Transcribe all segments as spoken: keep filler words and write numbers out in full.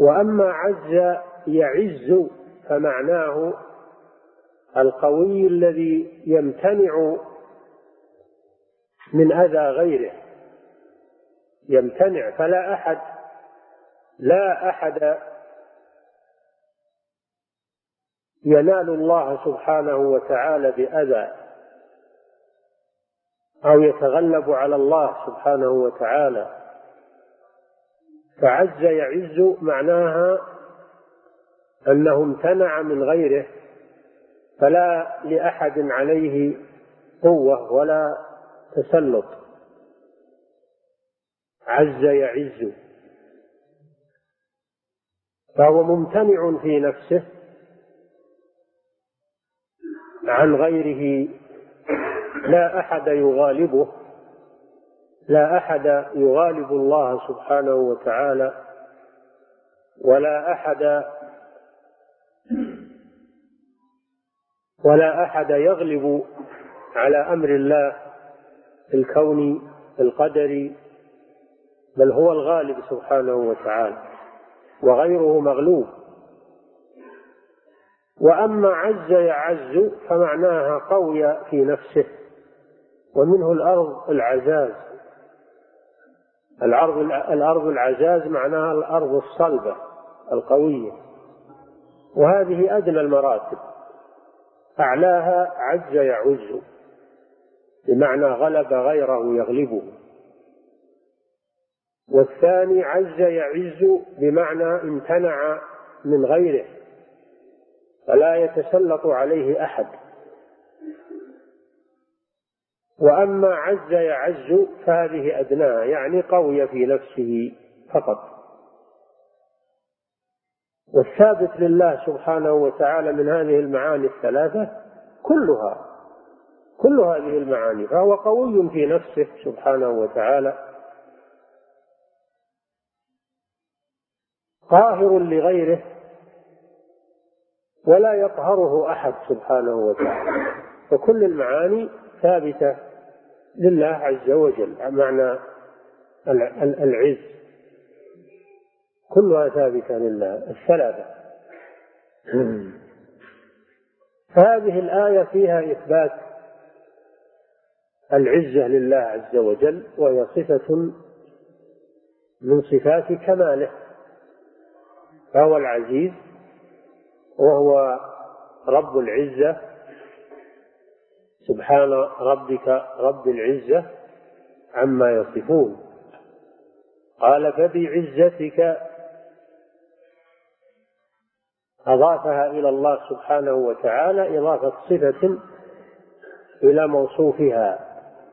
وأما عز يعز فمعناه القوي الذي يمتنع من أذى غيره، يمتنع، فلا أحد لا أحد ينال الله سبحانه وتعالى بأذى أو يتغلب على الله سبحانه وتعالى. فعز يعز معناها أنه امتنع من غيره، فلا لأحد عليه قوة ولا تسلط. عز يعز، فهو ممتنع في نفسه عن غيره، لا أحد يغالبه، لا أحد يغالب الله سبحانه وتعالى، ولا أحد ولا أحد يغلب على أمر الله الكوني القدري، بل هو الغالب سبحانه وتعالى وغيره مغلوب. وأما عز يعز فمعناها قوي في نفسه، ومنه الأرض العزاز. الأرض الأرض العزاز معناها الأرض الصلبة القوية، وهذه أدنى المراتب، أعلاها عز يعز بمعنى غلب غيره يغلبه، والثاني عز يعز بمعنى امتنع من غيره فلا يتسلط عليه أحد. وأما عز يعز فهذه أدناها، يعني قوي في نفسه فقط. والثابت لله سبحانه وتعالى من هذه المعاني الثلاثة كلها كل هذه المعاني، فهو قوي في نفسه سبحانه وتعالى، قاهر لغيره ولا يقهره أحد سبحانه وتعالى. فكل المعاني ثابتة لله عز وجل، معنى العز كلها ثابتة لله الثلاثة. فهذه الآية فيها إثبات العزة لله عز وجل، وهي صفة من صفات كماله، فهو العزيز وهو رب العزة، سبحان ربك رب العزة عما يصفون. قال فبعزتك، أضافها إلى الله سبحانه وتعالى إضافة صفة إلى موصوفها.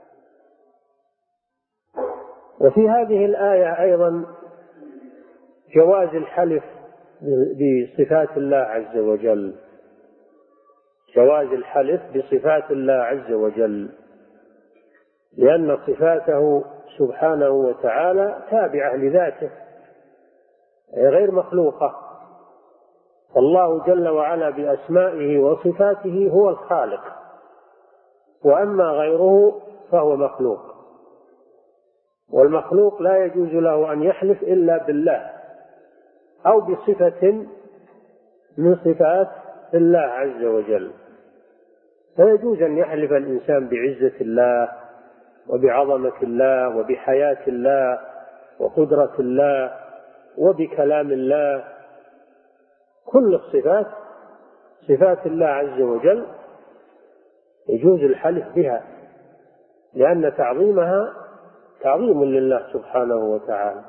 وفي هذه الآية أيضا جواز الحلف بصفات الله عز وجل، جواز الحلف بصفات الله عز وجل، لأن صفاته سبحانه وتعالى تابعة لذاته غير مخلوقة. فالله جل وعلا بأسمائه وصفاته هو الخالق، وأما غيره فهو مخلوق، والمخلوق لا يجوز له أن يحلف إلا بالله أو بصفة من صفات الله عز وجل. فيجوز أن يحلف الإنسان بعزة الله وبعظمة الله وبحياة الله وقدرة الله وبكلام الله، كل الصفات صفات الله عز وجل يجوز الحلف بها، لأن تعظيمها تعظيم لله سبحانه وتعالى.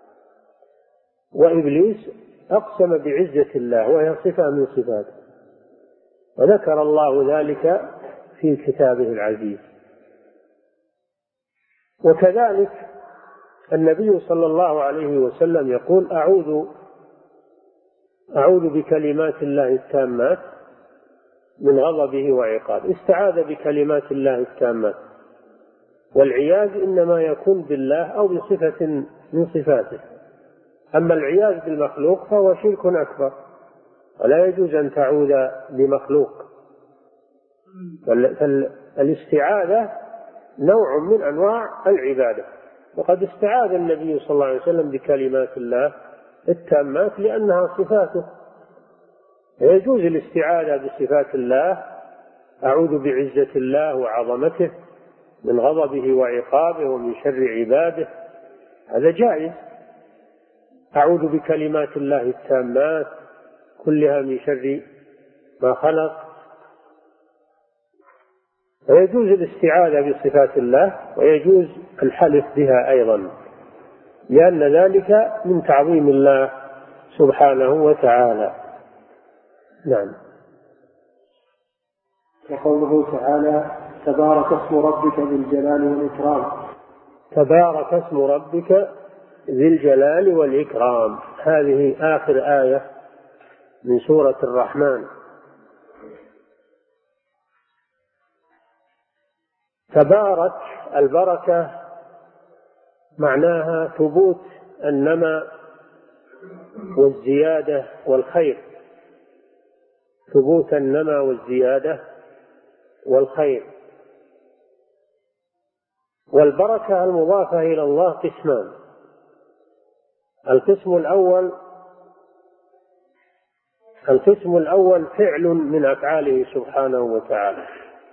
وإبليس أقسم بعزة الله وهي صفة من صفاته، وذكر الله ذلك في كتابه العزيز. وكذلك النبي صلى الله عليه وسلم يقول أعوذ أعوذ بكلمات الله التامات من غضبه وعقابه. استعاذ بكلمات الله التامات، والعياذ إنما يكون بالله أو بصفة من صفاته. أما العياذ بالمخلوق فهو شرك أكبر، ولا يجوز أن تعوذ بمخلوق. فالاستعاذة نوع من أنواع العبادة، وقد استعاذ النبي صلى الله عليه وسلم بكلمات الله التامات لأنها صفاته. يجوز الاستعاذة بصفات الله: أعوذ بعزة الله وعظمته من غضبه وعقابه ومن شر عباده، هذا جائز. أعوذ بكلمات الله التامات كلها من شر ما خلق. ويجوز الاستعاذة بصفات الله، ويجوز الحلف بها أيضا، لأن ذلك من تعظيم الله سبحانه وتعالى. نعم. وقوله تعالى: تبارك اسم ربك ذي الجلال والإكرام. تبارك اسم ربك ذي الجلال والإكرام، هذه آخر آية من سورة الرحمن. تبارك، البركة معناها ثبوت النماء والزيادة والخير، ثبوت النماء والزيادة والخير. والبركة المضافة إلى الله قسمان: القسم الأول القسم الأول فعل من أفعاله سبحانه وتعالى،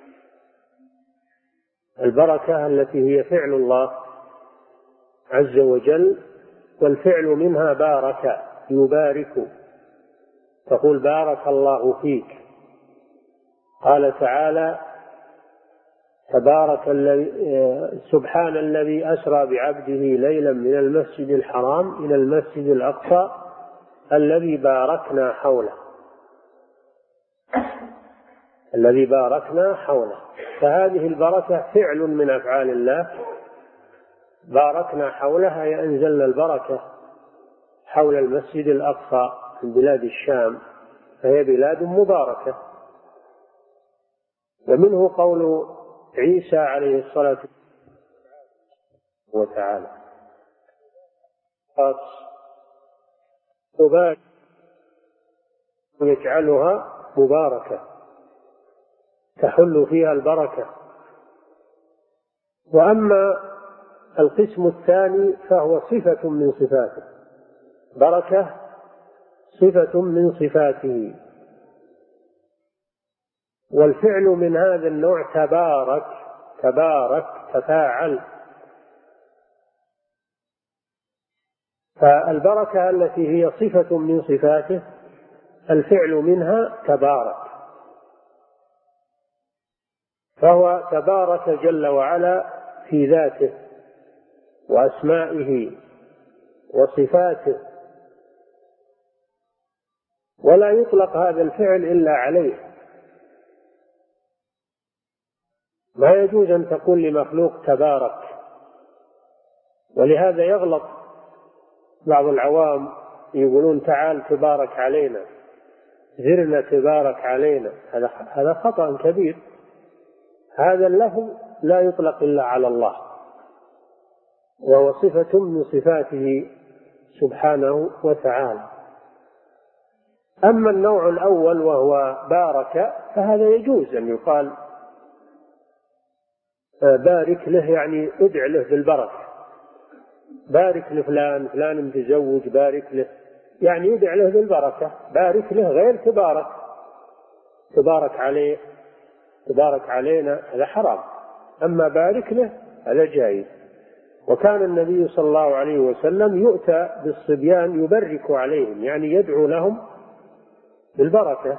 البركة التي هي فعل الله عز وجل، والفعل منها بارك، يبارك، تقول بارك الله فيك. قال تعالى: تبارك الذي سبحان الذي أسرى بعبده ليلا من المسجد الحرام إلى المسجد الأقصى الذي باركنا حوله، الذي باركنا حوله. فهذه البركة فعل من أفعال الله، باركنا حولها، أي أنزلنا البركة حول المسجد الأقصى من بلاد الشام، فهي بلاد مباركة. ومنه قول عيسى عليه الصلاة والسلام: مبارك يجعلها مباركة، تحل فيها البركة. وأما القسم الثاني فهو صفة من صفاته، بركة صفة من صفاته، والفعل من هذا النوع تبارك، تبارك تفاعل. فالبركة التي هي صفة من صفاته الفعل منها تبارك، فهو تبارك جل وعلا في ذاته وأسمائه وصفاته، ولا يطلق هذا الفعل إلا عليه. ما يجوز أن تقول لمخلوق تبارك. ولهذا يغلط بعض العوام، يقولون تعال تبارك علينا، زرنا تبارك علينا، هذا هذا خطأ كبير. هذا اللفظ لا يطلق إلا على الله، وهو صفة من صفاته سبحانه وتعالى. أما النوع الأول وهو بارك فهذا يجوز أن يقال بارك له، يعني ادع له بالبركة، بارك لفلان، فلان متزوج بارك له، يعني يدع له بالبركة. بارك له غير تبارك، تبارك عليه، تبارك علينا، هذا حرام. أما بارك له هذا جائز. وكان النبي صلى الله عليه وسلم يؤتى بالصبيان يبرك عليهم، يعني يدعو لهم بالبركة.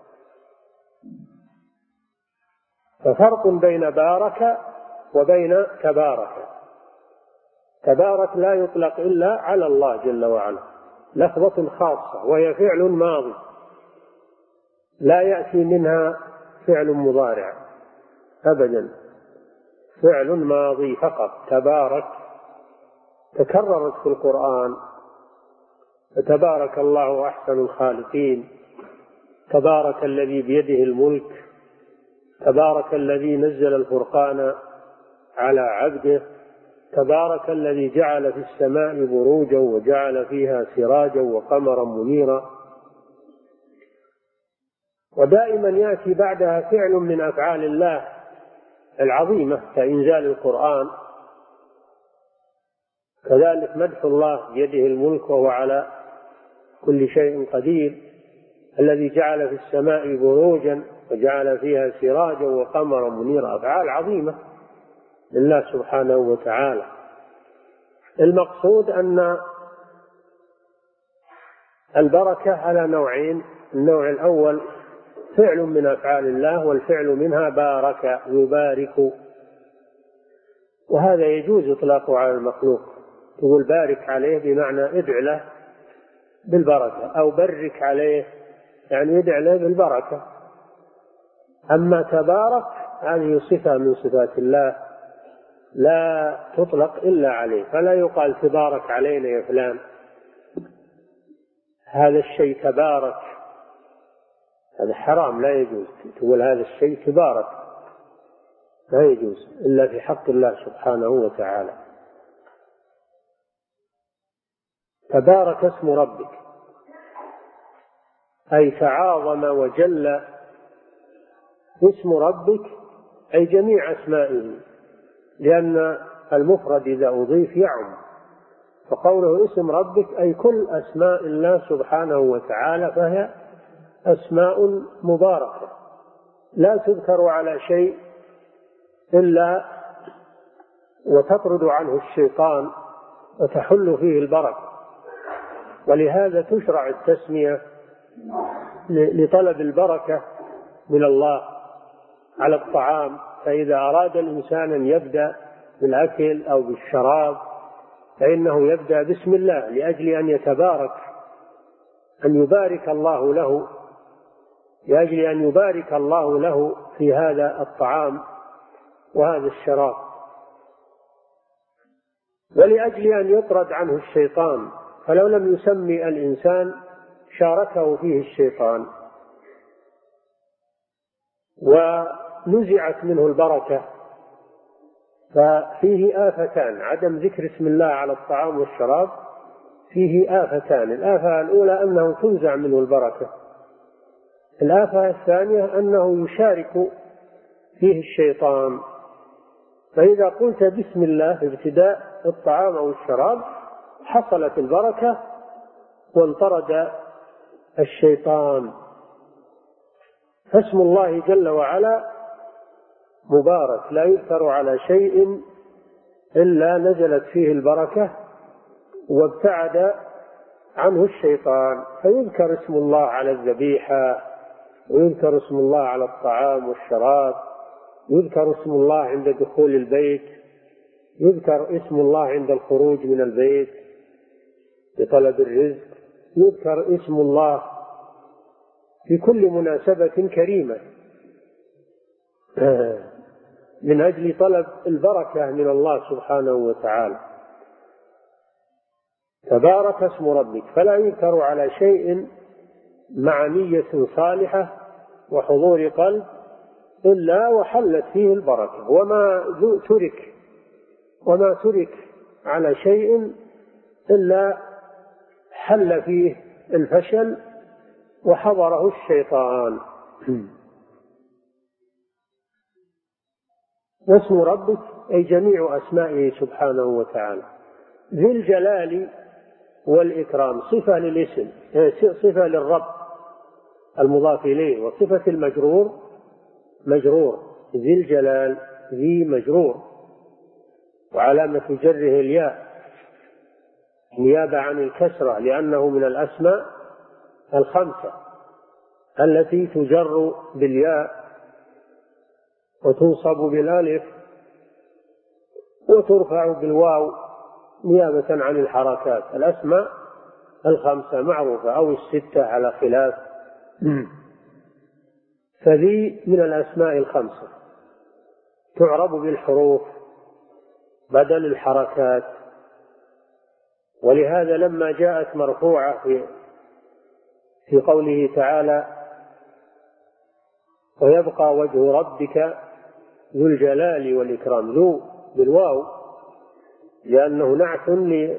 ففرق بين بارك وبين تبارك. تبارك لا يطلق إلا على الله جل وعلا، لفظة خاصة، وهي فعل ماضي لا يأتي منها فعل مضارع أبدا، فعل ماضي فقط. تبارك تكررت في القرآن: فتبارك الله أحسن الخالقين، تبارك الذي بيده الملك، تبارك الذي نزل الفرقان على عبده، تبارك الذي جعل في السماء بروجا وجعل فيها سراجا وقمرا منيرا. ودائما يأتي بعدها فعل من أفعال الله العظيمة كإنزال القرآن، كذلك مدح الله بيده الملك وهو على كل شيء قدير، الذي جعل في السماء بروجا وجعل فيها سراجا وقمرا منيرا. أفعال عظيمة لله سبحانه وتعالى. المقصود أن البركة على نوعين: النوع الأول فعل من أفعال الله، والفعل منها بارك يبارك، وهذا يجوز إطلاقه على المخلوق. تقول بارك عليه بمعنى ادع له بالبركة، أو برك عليه يعني ادع له بالبركة. أما تبارك هذه صفة من صفات الله لا تطلق إلا عليه، فلا يقال تبارك علينا يا فلان، هذا الشيء تبارك، هذا حرام، لا يجوز تقول هذا الشيء تبارك، لا يجوز إلا في حق الله سبحانه وتعالى. تبارك اسم ربك أي تعاظم وجل اسم ربك، أي جميع أسمائه، لأن المفرد إذا أضيف يعم، فقوله اسم ربك أي كل أسماء الله سبحانه وتعالى، فهي أسماء مباركة لا تذكر على شيء إلا وتطرد عنه الشيطان وتحل فيه البركة. ولهذا تشرع التسمية لطلب البركة من الله على الطعام، فإذا أراد الإنسان أن يبدأ بالأكل أو بالشراب فإنه يبدأ بسم الله لأجل أن يتبارك، أن يبارك الله له، لأجل أن يبارك الله له في هذا الطعام وهذا الشراب، ولأجل أن يطرد عنه الشيطان. فلو لم يسمي الإنسان شاركه فيه الشيطان ونزعت منه البركة. ففيه آفتان: عدم ذكر اسم الله على الطعام والشراب فيه آفتان. الآفة الأولى أنه تنزع منه البركة، الآفة الثانية أنه يشارك فيه الشيطان. فإذا قلت بسم الله في ابتداء الطعام أو الشراب حصلت البركة وانطرد الشيطان. فاسم الله جل وعلا مبارك لا يذكر على شيء إلا نزلت فيه البركة وابتعد عنه الشيطان. فيذكر اسم الله على الذبيحة، ويذكر اسم الله على الطعام والشراب، يذكر اسم الله عند دخول البيت، يذكر اسم الله عند الخروج من البيت لطلب الرزق، يذكر اسم الله في كل مناسبة كريمة من أجل طلب البركة من الله سبحانه وتعالى. تبارك اسم ربك، فلا يذكر على شيء مع نية صالحة وحضور قلب إلا وحلت فيه البركة، وما ترك وما ترك على شيء إلا حل فيه الفشل وحضره الشيطان. واسم ربك أي جميع أسمائه سبحانه وتعالى. ذي الجلال والإكرام صفة للاسم، صفة للرب المضاف إليه، وصفة المجرور مجرور. ذي الجلال ذي مجرور، وعلامة جره الياء نيابة عن الكسرة، لأنه من الأسماء الخمسة التي تجر بالياء وتنصب بالالف وترفع بالواو نيابة عن الحركات. الأسماء الخمسة معروفة، أو الستة على خلاف، فذي من الأسماء الخمسة تعرب بالحروف بدل الحركات. ولهذا لما جاءت مرفوعة في في قوله تعالى ويبقى وجه ربك ذو الجلال والإكرام، ذو بالواو لأنه نعت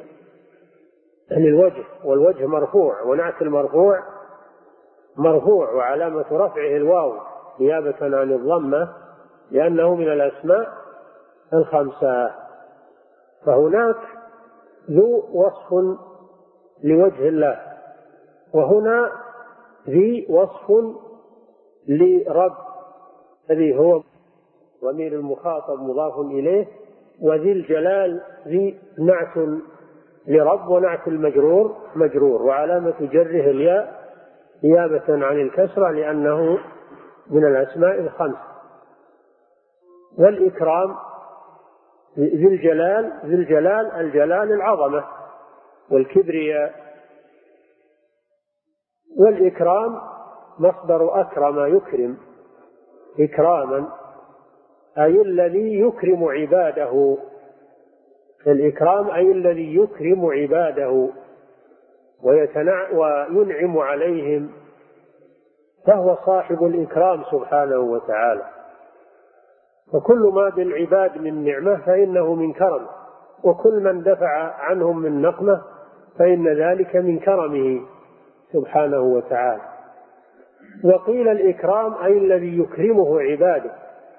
للوجه، والوجه مرفوع، ونعت المرفوع مرفوع وعلامة رفعه الواو نيابة عن الضمة، لأنه من الأسماء الخمسة. فهناك ذو وصف لوجه الله وهنا ذي وصف لرب الذي هو ضمير المخاطب مضاف إليه، وذي الجلال ذي نعت لرب، ونعت المجرور مجرور، وعلامة جره الياء نيابة عن الكسرة لأنه من الأسماء الخمس. والإكرام ذي الجلال، ذي الجلال الجلال العظمة والكبرياء. والإكرام مصدر أكرم يكرم إكراما، أي الذي يكرم عباده. الإكرام أي الذي يكرم عباده وينعم عليهم، فهو صاحب الإكرام سبحانه وتعالى. وكل ما بالعباد من نعمة فإنه من كرم، وكل من دفع عنهم من نقمة فإن ذلك من كرمه سبحانه وتعالى. وقيل الإكرام أي الذي يكرمه عباده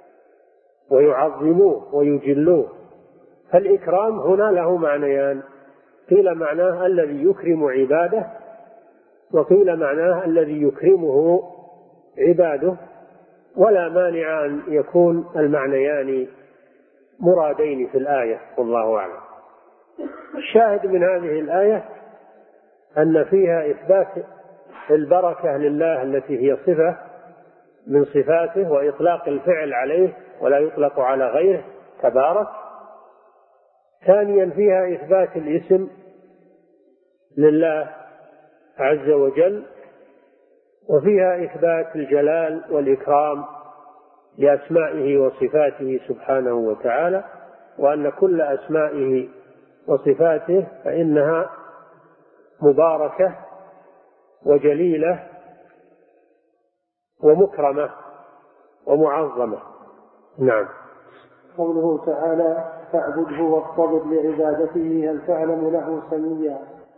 ويعظموه ويجلوه. فالإكرام هنا له معنيان، قيل معناه الذي يكرم عباده، وقيل معناه الذي يكرمه عباده، ولا مانع أن يكون المعنيان مرادين في الآية، والله أعلم. الشاهد من هذه الآية أن فيها إثبات البركة لله التي هي صفة من صفاته، وإطلاق الفعل عليه ولا يطلق على غيره تبارك. ثانيا فيها إثبات الاسم لله عز وجل، وفيها إثبات الجلال والإكرام لأسمائه وصفاته سبحانه وتعالى، وأن كل أسمائه وصفاته فإنها مباركة وجليلة ومكرمة ومعظمة. نعم. قوله تعالى فاعبده واصطبر لعبادته هل تعلم له سميا.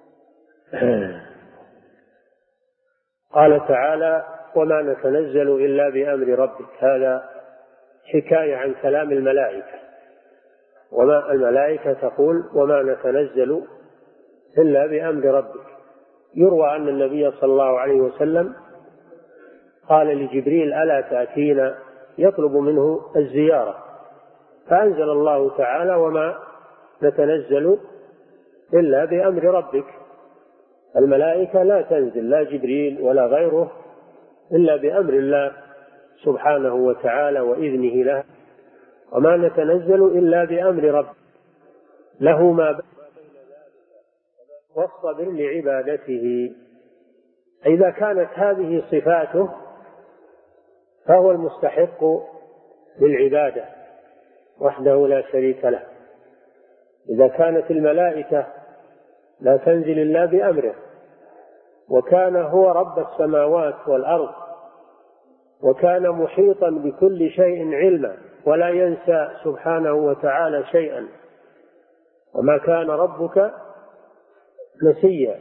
قال تعالى وما نتنزل إلا بأمر ربك، هذا حكاية عن كلام الملائكة. وما الملائكة تقول وما نتنزل إلا بأمر ربك. يروى أن النبي صلى الله عليه وسلم قال لجبريل ألا تأتينا، يطلب منه الزيارة، فأنزل الله تعالى وما نتنزل إلا بأمر ربك. الملائكة لا تنزل، لا جبريل ولا غيره، إلا بأمر الله سبحانه وتعالى وإذنه له. وما نتنزل إلا بأمر ربك له ما بين ذلك واصطبر لعبادته. إذا كانت هذه صفاته فهو المستحق للعبادة وحده لا شريك له. إذا كانت الملائكة لا تنزل إلا بأمره، وكان هو رب السماوات والأرض، وكان محيطا بكل شيء علما ولا ينسى سبحانه وتعالى شيئا، وما كان ربك نسيا.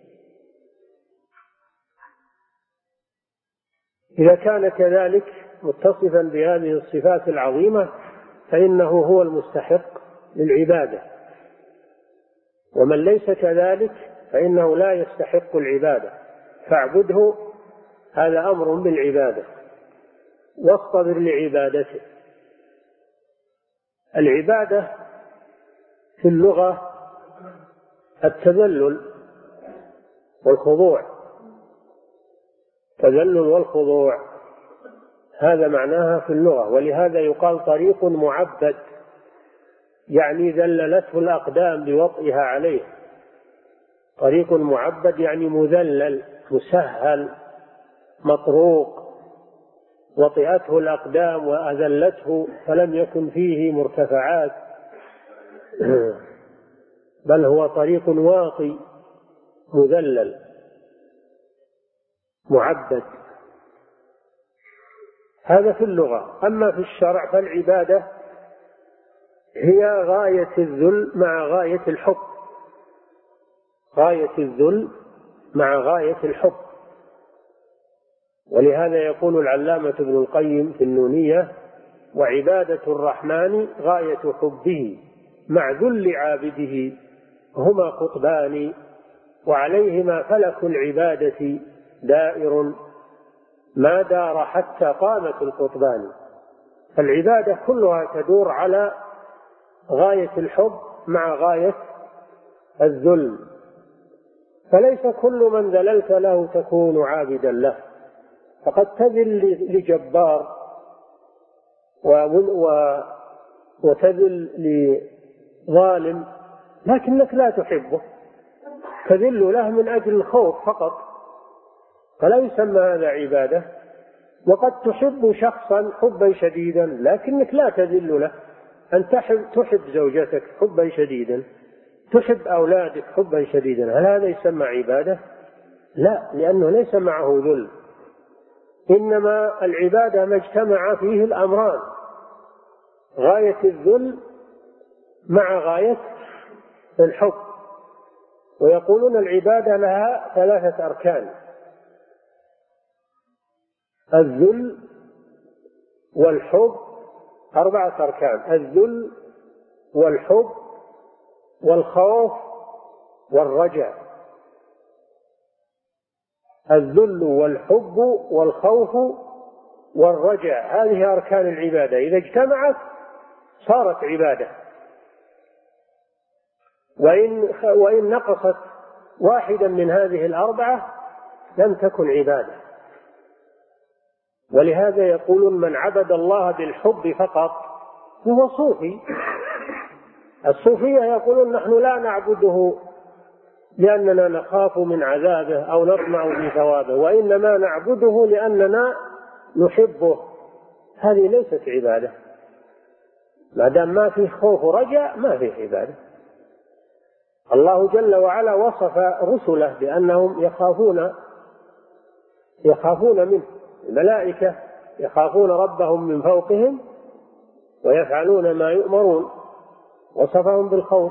إذا كان كذلك متصفا بهذه الصفات العظيمة فإنه هو المستحق للعبادة، ومن ليس كذلك فإنه لا يستحق العبادة. فاعبده، هذا أمر بالعبادة، واصطبر لعبادته. العبادة في اللغة التذلل والخضوع، تذلل والخضوع هذا معناها في اللغة. ولهذا يقال طريق معبد، يعني ذللته الأقدام بوطئها عليه. طريق معبد يعني مذلل مسهل مطروق، وطئته الأقدام وأذلته فلم يكن فيه مرتفعات، بل هو طريق واطي مذلل معبد. هذا في اللغة. أما في الشرع فالعبادة هي غاية الذل مع غاية الحب، غاية الذل مع غاية الحب. ولهذا يقول العلامة ابن القيم في النونية وعبادة الرحمن غاية حبه مع ذل عابده، هما قطبان وعليهما فلك العبادة دائر ما دار حتى قامت القطبان. العبادة كلها تدور على غاية الحب مع غاية الذل، فليس كل من ذللت له تكون عابدا له، فقد تذل لجبار وتذل لظالم لكنك لا تحبه، تذل له من أجل الخوف فقط، فلا يسمى هذا عبادة. وقد تحب شخصا حبا شديدا لكنك لا تذل له، أن تحب, تحب زوجتك حبا شديدا، تحب أولادك حبا شديدا، هل هذا يسمى عبادة؟ لا، لأنه ليس معه ذل. إنما العبادة ما اجتمع فيه الأمران، غاية الذل مع غاية الحب. ويقولون العبادة لها ثلاثة أركان: الذل والحب، أربعة أركان: الذل والحب والخوف والرجاء. الذل والحب والخوف والرجاء، هذه أركان العبادة، إذا اجتمعت صارت عبادة، وإن, وإن نقصت واحدا من هذه الأربعة لم تكن عبادة. ولهذا يقولون من عبد الله بالحب فقط هو صوفي. الصوفية يقولون نحن لا نعبده لأننا نخاف من عذابه أو نطمع في ثوابه، وإنما نعبده لأننا نحبه. هذه ليست عبادة، ما دام ما فيه خوف ورجاء ما فيه عبادة. الله جل وعلا وصف رسله بأنهم يخافون يخافون منه، الملائكة يخافون ربهم من فوقهم ويفعلون ما يؤمرون، وصفهم بالخوف.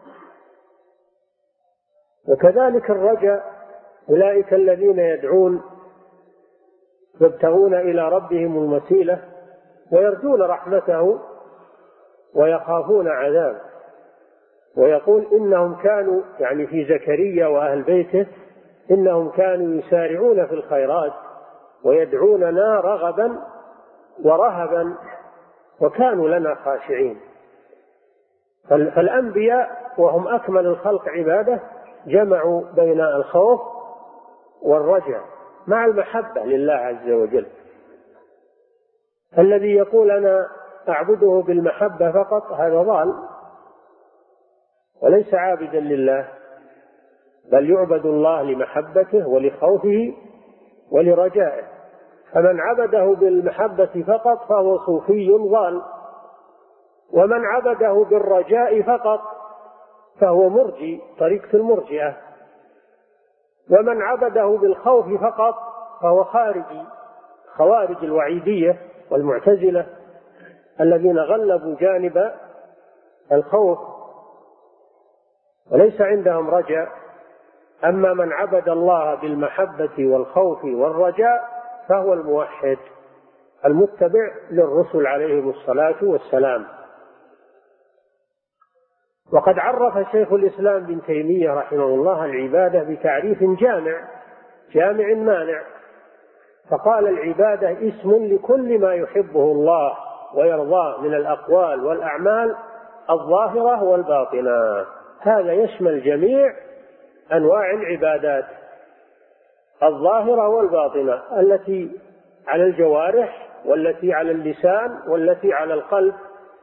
وكذلك الرجاء، أولئك الذين يدعون يبتغون إلى ربهم الوسيلة ويرجون رحمته ويخافون عذابه. ويقول إنهم كانوا، يعني في زكريا وأهل بيته، إنهم كانوا يسارعون في الخيرات ويدعوننا رغبا ورهبا وكانوا لنا خاشعين. فالأنبياء وهم أكمل الخلق عبادة جمعوا بين الخوف والرجاء مع المحبة لله عز وجل. الذي يقول أنا أعبده بالمحبة فقط هذا ضال وليس عابدا لله، بل يعبد الله لمحبته ولخوفه ولرجائه. فمن عبده بالمحبة فقط فهو صوفي ضال، ومن عبده بالرجاء فقط فهو مرجي، طريقة المرجئة، ومن عبده بالخوف فقط فهو خارجي، خوارج الوعيدية والمعتزلة الذين غلبوا جانب الخوف وليس عندهم رجاء. أما من عبد الله بالمحبة والخوف والرجاء فهو الموحد المتبع للرسل عليهم الصلاة والسلام. وقد عرف شيخ الإسلام ابن تيمية رحمه الله العبادة بتعريف جامع جامع مانع، فقال العبادة اسم لكل ما يحبه الله ويرضاه من الأقوال والأعمال الظاهرة والباطنة. هذا يشمل جميع أنواع العبادات الظاهرة والباطنة، التي على الجوارح والتي على اللسان والتي على القلب،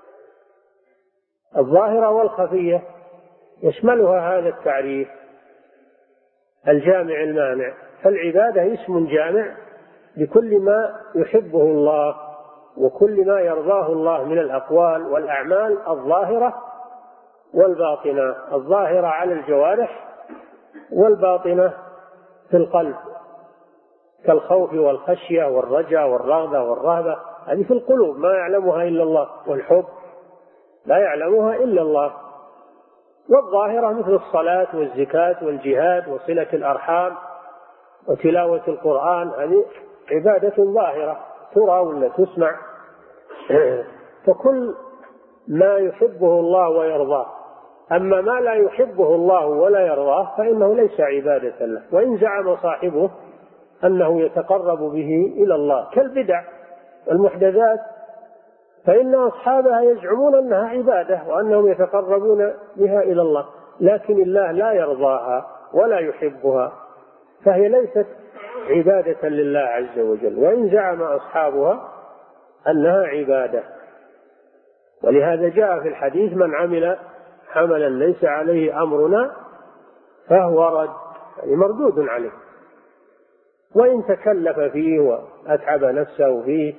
الظاهرة والخفية يشملها هذا التعريف الجامع المانع. فالعبادة اسم جامع لكل ما يحبه الله وكل ما يرضاه الله من الأقوال والأعمال الظاهرة والباطنة، الظاهرة على الجوارح والباطنة في القلب، كالخوف والخشية والرجاء والرغبة والرهبة، هذه في القلوب ما يعلمها إلا الله، والحب لا يعلمها إلا الله. والظاهرة مثل الصلاة والزكاة والجهاد وصلة الأرحام وتلاوة القرآن، هذه عبادة ظاهرة ترى ولا تسمع. فكل ما يحبه الله ويرضاه أما ما لا يحبه الله ولا يرضاه فإنه ليس عبادة له. وإن زعم صاحبه أنه يتقرب به إلى الله كالبدع المحدثات، فإن أصحابها يزعمون أنها عبادة وأنهم يتقربون بها إلى الله، لكن الله لا يرضاها ولا يحبها، فهي ليست عبادة لله عز وجل، وإن زعم أصحابها أنها عبادة. ولهذا جاء في الحديث: من عمل عملا ليس عليه أمرنا فهو رد، يعني مردود عليه، وإن تكلف فيه وأتعب نفسه فيه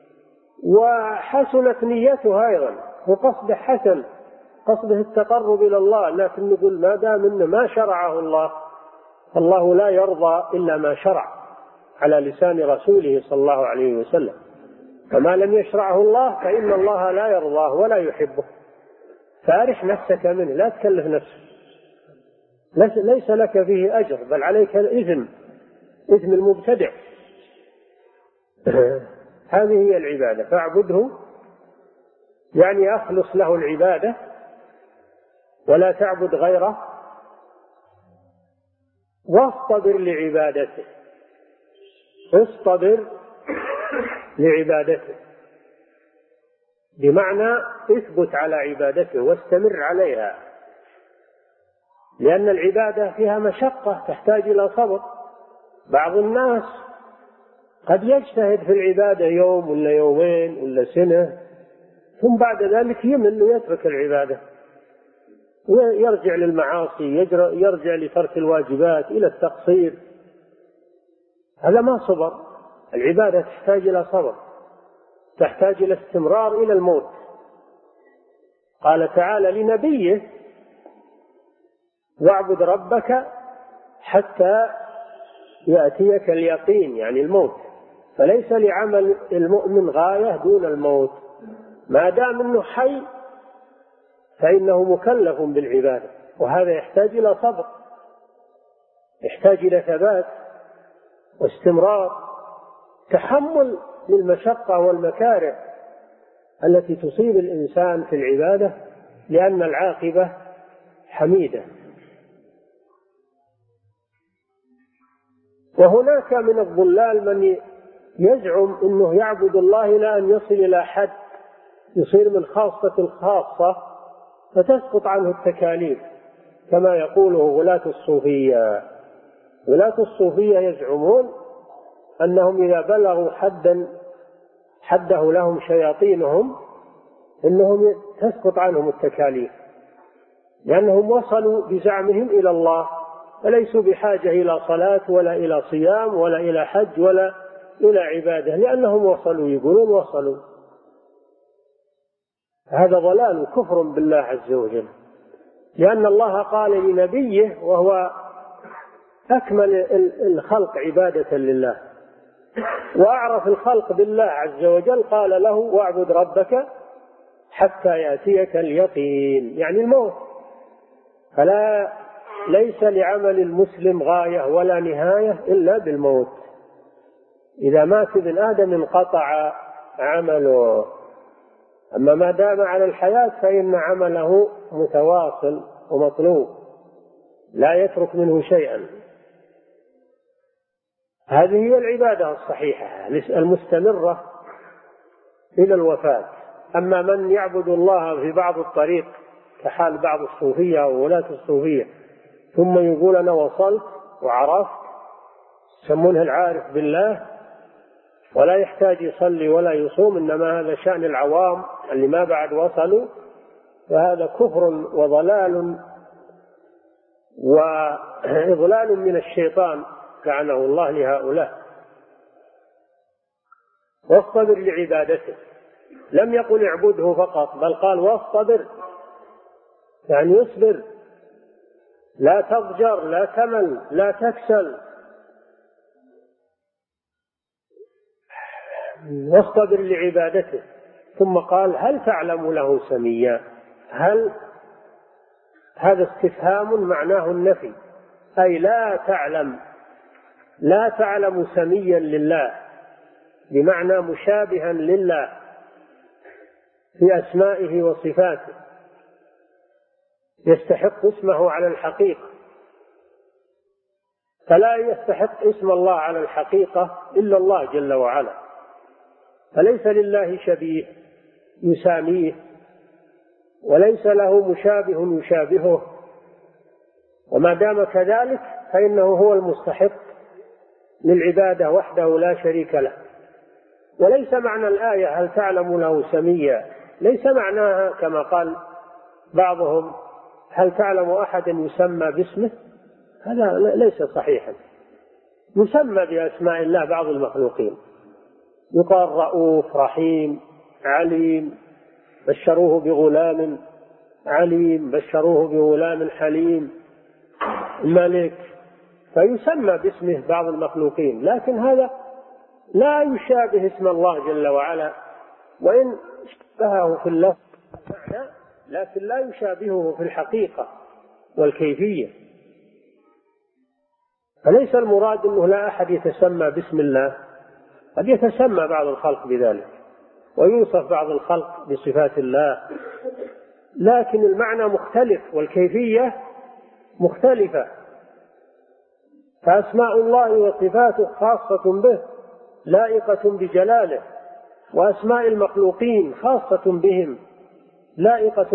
وحسنت نيته أيضا وقصده حسن، قصده التقرب إلى الله، لكن نقول ما دام إنه ما شرعه الله، الله لا يرضى إلا ما شرع على لسان رسوله صلى الله عليه وسلم، فما لم يشرعه الله فإن الله لا يرضاه ولا يحبه، فارح نفسك منه، لا تكلف نفسك، ليس لك فيه أجر بل عليك الإثم، إثم المبتدع. هذه هي العبادة، فاعبده يعني أخلص له العبادة ولا تعبد غيره، واصطبر لعبادته، اصطبر لعبادته بمعنى اثبت على عبادته واستمر عليها، لأن العبادة فيها مشقة تحتاج إلى صبر. بعض الناس قد يجتهد في العبادة يوم ولا يومين ولا سنة، ثم بعد ذلك يمل ويترك العبادة ويرجع للمعاصي، يرجع لترك الواجبات إلى التقصير، هذا ما صبر. العبادة تحتاج إلى صبر، تحتاج إلى استمرار إلى الموت. قال تعالى لنبيه: واعبد ربك حتى يأتيك اليقين، يعني الموت، فليس لعمل المؤمن غاية دون الموت، ما دام أنه حي فإنه مكلف بالعبادة، وهذا يحتاج إلى صبر، يحتاج إلى ثبات واستمرار، تحمل للمشقة والمكاره التي تصيب الإنسان في العبادة، لأن العاقبة حميدة. وهناك من الضلال من يزعم أنه يعبد الله إلى أن يصل إلى حد يصير من خاصة الخاصة فتسقط عنه التكاليف، كما يقوله غلاة الصوفية. غلاة الصوفية يزعمون أنهم إذا بلغوا حدا حده لهم شياطينهم إنهم تسقط عنهم التكاليف، لأنهم وصلوا بزعمهم إلى الله، فليسوا بحاجة إلى صلاة ولا إلى صيام ولا إلى حج ولا إلى عبادة، لأنهم وصلوا، يقولون وصلوا. هذا ضلال وكفر بالله عز وجل، لأن الله قال لنبيه وهو أكمل الخلق عبادة لله وأعرف الخلق بالله عز وجل، قال له: واعبد ربك حتى يأتيك اليقين، يعني الموت. فلا ليس لعمل المسلم غاية ولا نهاية إلا بالموت، إذا مات ابن آدم انقطع عمله، أما ما دام على الحياة فإن عمله متواصل ومطلوب لا يترك منه شيئا. هذه هي العبادة الصحيحة المستمرة إلى الوفاة. أما من يعبد الله في بعض الطريق كحال بعض الصوفية وولاة الصوفية ثم يقول أنا وصلت وعرفت، يسمونه العارف بالله، ولا يحتاج يصلي ولا يصوم، إنما هذا شأن العوام اللي ما بعد وصلوا، فهذا كفر وضلال وإضلال من الشيطان لعنه الله لهؤلاء. واصطبر لعبادته، لم يقل اعبده فقط، بل قال واصطبر، يعني يصبر، لا تضجر، لا تمل، لا تكسل، واصطبر لعبادته. ثم قال: هل تعلم له سميا؟ هل هذا استفهام معناه النفي، أي لا تعلم، لا تعلم سميا لله، بمعنى مشابها لله في أسمائه وصفاته. يستحق اسمه على الحقيقة، فلا يستحق اسم الله على الحقيقة إلا الله جل وعلا، فليس لله شبيه يساميه، وليس له مشابه يشابهه، وما دام كذلك فإنه هو المستحق للعبادة وحده لا شريك له. وليس معنى الآية هل تعلم له سميا، ليس معناها كما قال بعضهم هل تعلم أحدا يسمى باسمه، هذا ليس صحيحا. يسمى بأسماء الله بعض المخلوقين، يقال رؤوف، رحيم، عليم، بشروه بغلام عليم، بشروه بغلام حليم، الملك، فيسمى باسمه بعض المخلوقين، لكن هذا لا يشابه اسم الله جل وعلا، وإن شبهه في اللفظ معنى لكن لا يشابهه في الحقيقة والكيفية. فليس المراد أنه لا أحد يتسمى باسم الله، قد يتسمى بعض الخلق بذلك ويوصف بعض الخلق بصفات الله، لكن المعنى مختلف والكيفية مختلفة. فأسماء الله وصفاته خاصة به لائقة بجلاله، وأسماء المخلوقين خاصة بهم لائقة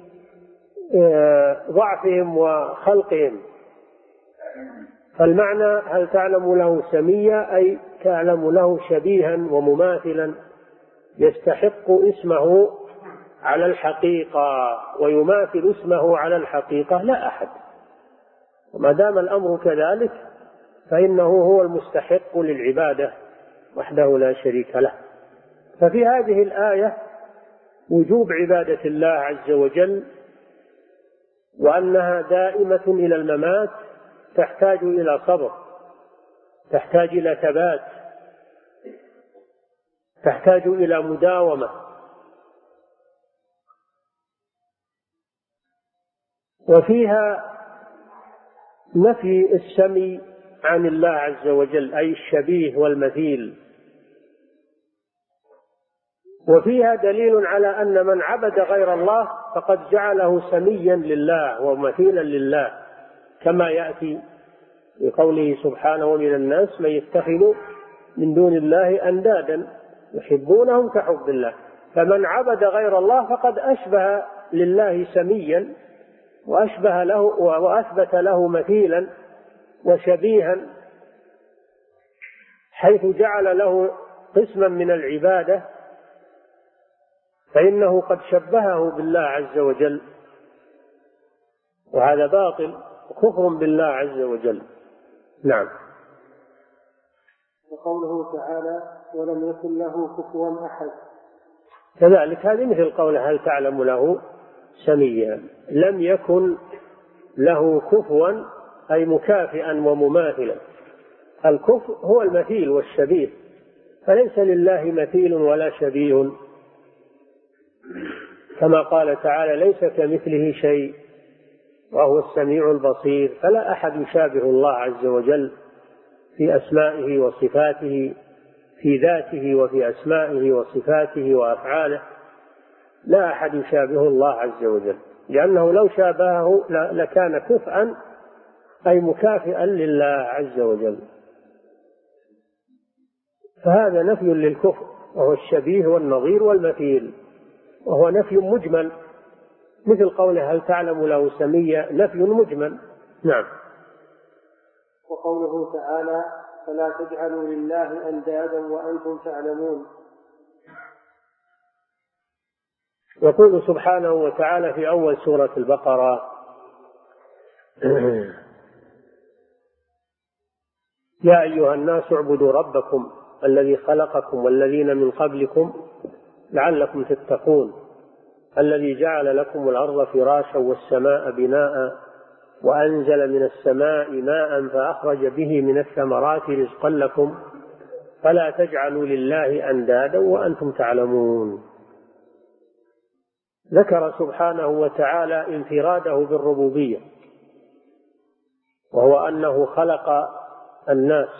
بضعفهم وخلقهم. فالمعنى هل تعلم له سميا أي تعلم له شبيها ومماثلا يستحق اسمه على الحقيقة ويماثل اسمه على الحقيقة لا أحد. وما دام الأمر كذلك فإنه هو المستحق للعبادة وحده لا شريك له. ففي هذه الآية وجوب عبادة الله عز وجل، وأنها دائمة إلى الممات، تحتاج إلى صبر، تحتاج إلى ثبات، تحتاج إلى مداومة. وفيها نفي السمي عن الله عز وجل أي الشبيه والمثيل، وفيها دليل على أن من عبد غير الله فقد جعله سميا لله ومثيلا لله، كما يأتي بقوله سبحانه ومن الناس من يتخذ من دون الله أندادا يحبونهم كحب الله. فمن عبد غير الله فقد أشبه لله سميا وأشبه له وأثبت له مثيلا وشبيها، حيث جعل له قسما من العبادة، فإنه قد شبهه بالله عز وجل، وهذا باطل وكفر بالله عز وجل. نعم. وقوله تعالى ولم يكن له كفوا أحد، كذلك هذه مثل قوله هل تعلم له سميا، لم يكن له كفوا أي مكافئا ومماثلا. الكفء هو المثيل والشبيه، فليس لله مثيل ولا شبيه، كما قال تعالى ليس كمثله شيء وهو السميع البصير. فلا أحد يشابه الله عز وجل في أسمائه وصفاته، في ذاته وفي أسمائه وصفاته وأفعاله، لا أحد يشابه الله عز وجل، لأنه لو شابهه لكان كفءا أي مكافئا لله عز وجل. فهذا نفي للكفء وهو الشبيه والنظير والمثيل، وهو نفي مجمل، مثل قوله هل تعلم له سميا، نفي مجمل. نعم. وقوله تعالى فلا تجعلوا لله أندادا وأنتم تعلمون. يقول سبحانه وتعالى في أول سورة البقرة يا أيها الناس اعبدوا ربكم الذي خلقكم والذين من قبلكم لعلكم تتقون الذي جعل لكم الأرض فراشا والسماء بناء وأنزل من السماء ماء فأخرج به من الثمرات رزقا لكم فلا تجعلوا لله أندادا وأنتم تعلمون. ذكر سبحانه وتعالى انفراده بالربوبية، وهو أنه خلق الناس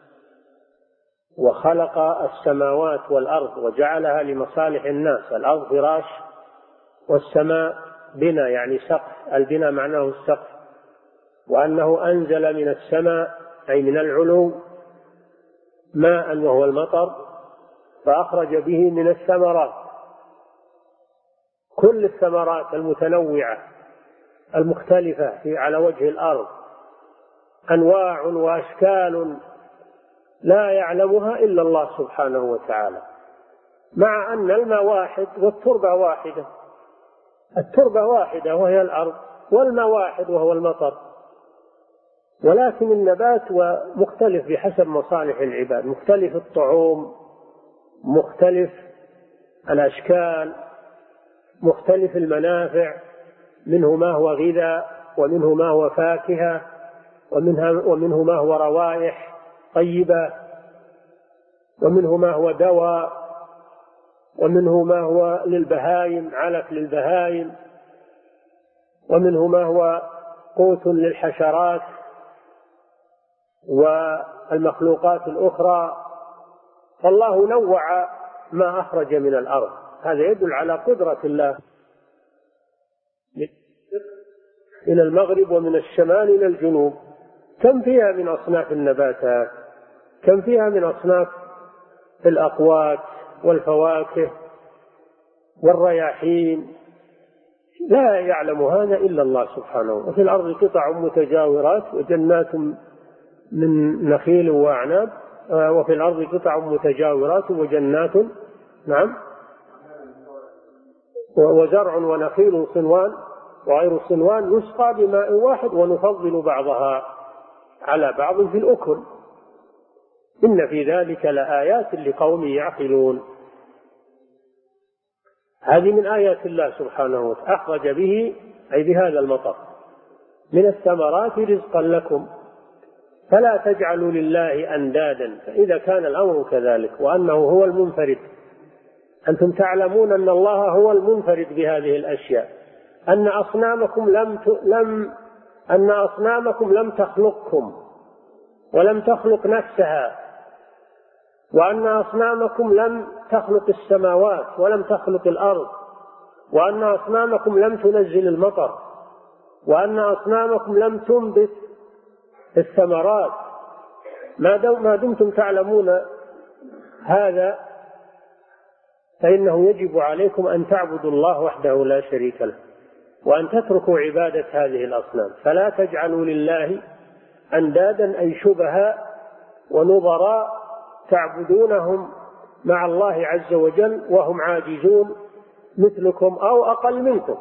وخلق السماوات والأرض وجعلها لمصالح الناس، الأرض فراش والسماء بنا يعني سقف، البنا معناه السقف، وأنه أنزل من السماء أي من العلو ماء وهو المطر فأخرج به من الثمرات، كل الثمرات المتنوعة المختلفة في على وجه الأرض، أنواع وأشكال لا يعلمها إلا الله سبحانه وتعالى، مع أن الماء واحد والتربة واحدة، التربة واحدة وهي الأرض، والماء واحد وهو المطر، ولكن النبات مختلف بحسب مصالح العباد، مختلف الطعوم، مختلف الأشكال، مختلف المنافع، منه ما هو غذاء، ومنه ما هو فاكهة، ومنه ما هو روائح طيبة، ومنه ما هو دواء، ومنه ما هو للبهائم علف للبهائم، ومنه ما هو قوت للحشرات والمخلوقات الأخرى. فالله نوع ما أخرج من الأرض، هذا يدل على قدرة الله إلى المغرب ومن الشمال إلى الجنوب. كم فيها من أصناف النباتات، كم فيها من أصناف الأقوات والفواكه والرياحين، لا يعلم هذا إلا الله سبحانه. وفي الأرض قطع متجاورات وجنات من نخيل وأعناب، وفي الأرض قطع متجاورات وجنات نعم وزرع ونخيل صنوان وغير صنوان يسقى بماء واحد ونفضل بعضها على بعض في الأكل، إن في ذلك لآيات لقوم يعقلون. هذه من آيات الله سبحانه وتعالى، أخرج به أي بهذا المطر من الثمرات رزقا لكم فلا تجعلوا لله أندادا. فإذا كان الأمر كذلك وأنه هو المنفرد، أنتم تعلمون أن الله هو المنفرد بهذه الأشياء، أن أصنامكم لم ت... لم أن أصنامكم لم تخلقكم ولم تخلق نفسها، وأن أصنامكم لم تخلق السماوات ولم تخلق الأرض، وأن أصنامكم لم تنزل المطر، وأن أصنامكم لم تنبت الثمرات. ما دمتم تعلمون هذا فإنه يجب عليكم أن تعبدوا الله وحده لا شريك له، وأن تتركوا عبادة هذه الأصنام. فلا تجعلوا لله أندادا أي شبهاء ونظراء تعبدونهم مع الله عز وجل وهم عاجزون مثلكم أو أقل منكم،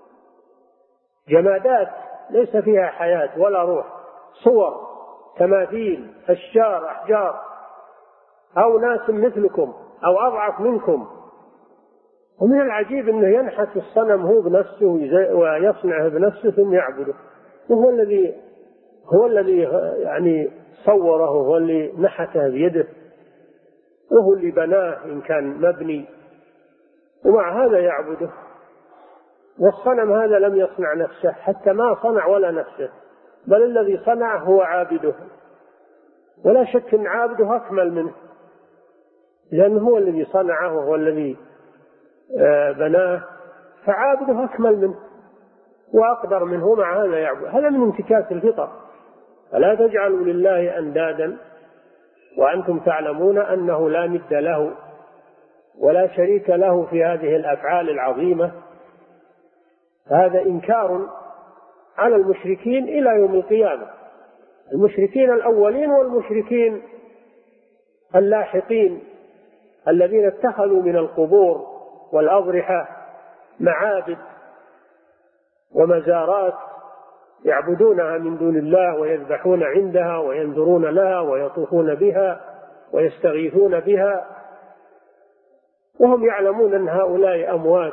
جمادات ليس فيها حياة ولا روح، صور تماثيل أشجار أحجار، أو ناس مثلكم أو أضعف منكم. ومن العجيب أنه ينحت الصنم هو بنفسه ويصنعه بنفسه ثم يعبده، وهو الذي هو الذي يعني صوره، هو اللي نحته بيده، وهو اللي بناه إن كان مبني، ومع هذا يعبده. والصنم هذا لم يصنع نفسه، حتى ما صنع ولا نفسه، بل الذي صنع هو عابده، ولا شك أن عابده أكمل منه، لأنه هو الذي صنعه وهو الذي بناه، فعابده أكمل منه وأقدر منه، مع هذا يعبد. هذا من انتكاس الفطر. فلا تجعلوا لله أندادا وأنتم تعلمون أنه لا ند له ولا شريك له في هذه الأفعال العظيمة. هذا إنكار على المشركين إلى يوم القيامة، المشركين الأولين والمشركين اللاحقين الذين اتخذوا من القبور والأضرحة معابد ومزارات يعبدونها من دون الله، ويذبحون عندها وينذرون لها ويطوفون بها ويستغيثون بها، وهم يعلمون أن هؤلاء أموات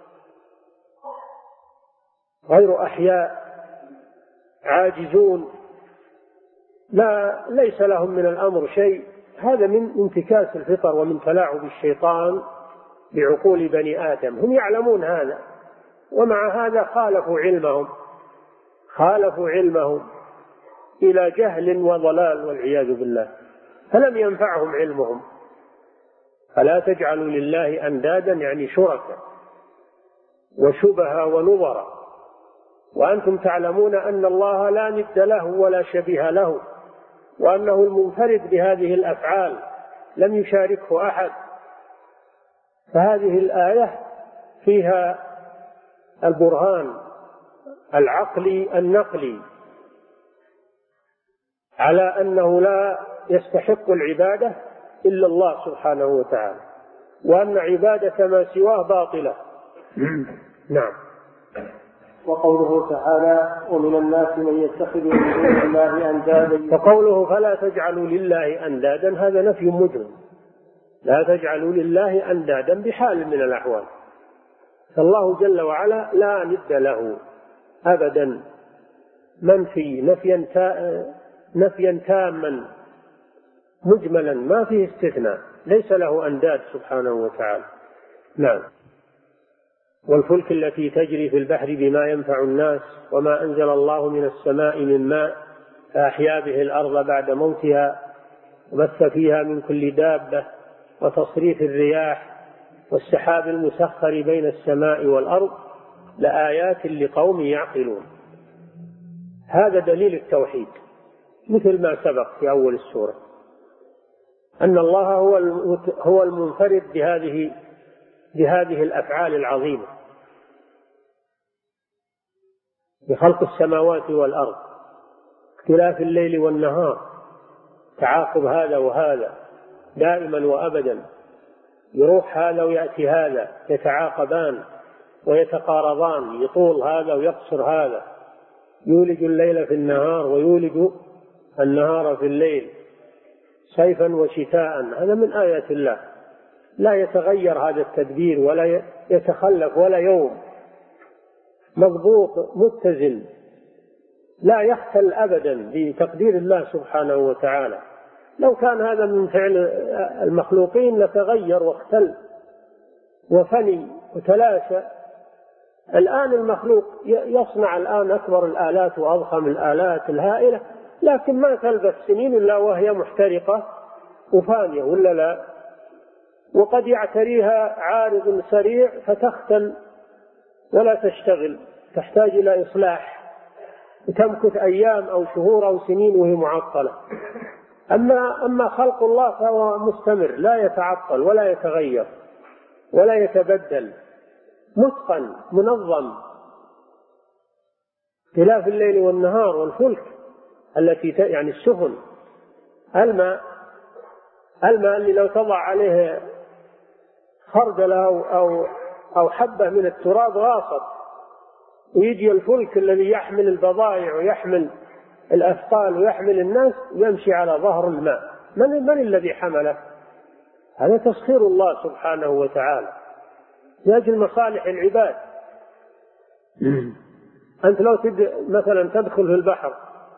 غير أحياء عاجزون، لا ليس لهم من الأمر شيء. هذا من انتكاس الفطر ومن تلاعب الشيطان بعقول بني آدم. هم يعلمون هذا، ومع هذا خالفوا علمهم خالفوا علمهم إلى جهل وضلال والعياذ بالله، فلم ينفعهم علمهم. فلا تجعلوا لله أندادا يعني شركاء، وشبه ونظر، وأنتم تعلمون أن الله لا ند له ولا شبيه له، وأنه المنفرد بهذه الأفعال لم يشاركه أحد. فهذه الآية فيها البرهان العقلي النقلي على أنه لا يستحق العبادة إلا الله سبحانه وتعالى، وأن عبادة ما سواه باطلة. نعم. وقوله تعالى ومن الناس من يتخذ من دون الله أندادا. وقوله فلا تجعلوا لله أندادا هذا نفي مجرم، لا تجعلوا لله أندادا بحال من الأحوال، فالله جل وعلا لا ند له أبدا، منفي نفيا نفيا تاما مجملا ما فيه استثناء، ليس له أنداد سبحانه وتعالى. نعم. والفلك التي تجري في البحر بما ينفع الناس وما أنزل الله من السماء من ماء فأحيا به الأرض بعد موتها وبث فيها من كل دابة وتصريف الرياح والسحاب المسخر بين السماء والأرض لآيات لقوم يعقلون. هذا دليل التوحيد مثل ما سبق في أول السورة، أن الله هو هو المنفرد بهذه بهذه الأفعال العظيمة، بخلق السماوات والأرض، اختلاف الليل والنهار، تعاقب هذا وهذا دائما وأبدا، يروح هذا ويأتي هذا، يتعاقبان ويتقارضان، يطول هذا ويقصر هذا، يولج الليل في النهار ويولج النهار في الليل، صيفا وشتاء. هذا من آيات الله، لا يتغير هذا التدبير ولا يتخلف ولا يوم، مضبوط متزن، لا يختل أبدا بتقدير الله سبحانه وتعالى. لو كان هذا من فعل المخلوقين لتغير واختل وفني وتلاشى. الآن المخلوق يصنع الآن أكبر الآلات وأضخم الآلات الهائلة، لكن ما تلبث سنين إلا وهي محترقة وفانية، ولا لا؟ وقد يعتريها عارض سريع فتختل ولا تشتغل، تحتاج إلى إصلاح، تمكث أيام أو شهور أو سنين وهي معطلة. أما أما خلق الله فهو مستمر، لا يتعطل ولا يتغير ولا يتبدل، متقن منظم، اختلاف الليل والنهار. والفلك التي يعني السفن، الماء الماء اللي لو تضع عليه خردل أو أو أو حبة من التراب غاصت، ويجي الفلك الذي يحمل البضائع ويحمل الأثقال ويحمل الناس يمشي على ظهر الماء. من من الذي حمله؟ هذا تسخير الله سبحانه وتعالى لأجل مصالح العباد. أنت لو تد مثلا تدخل في البحر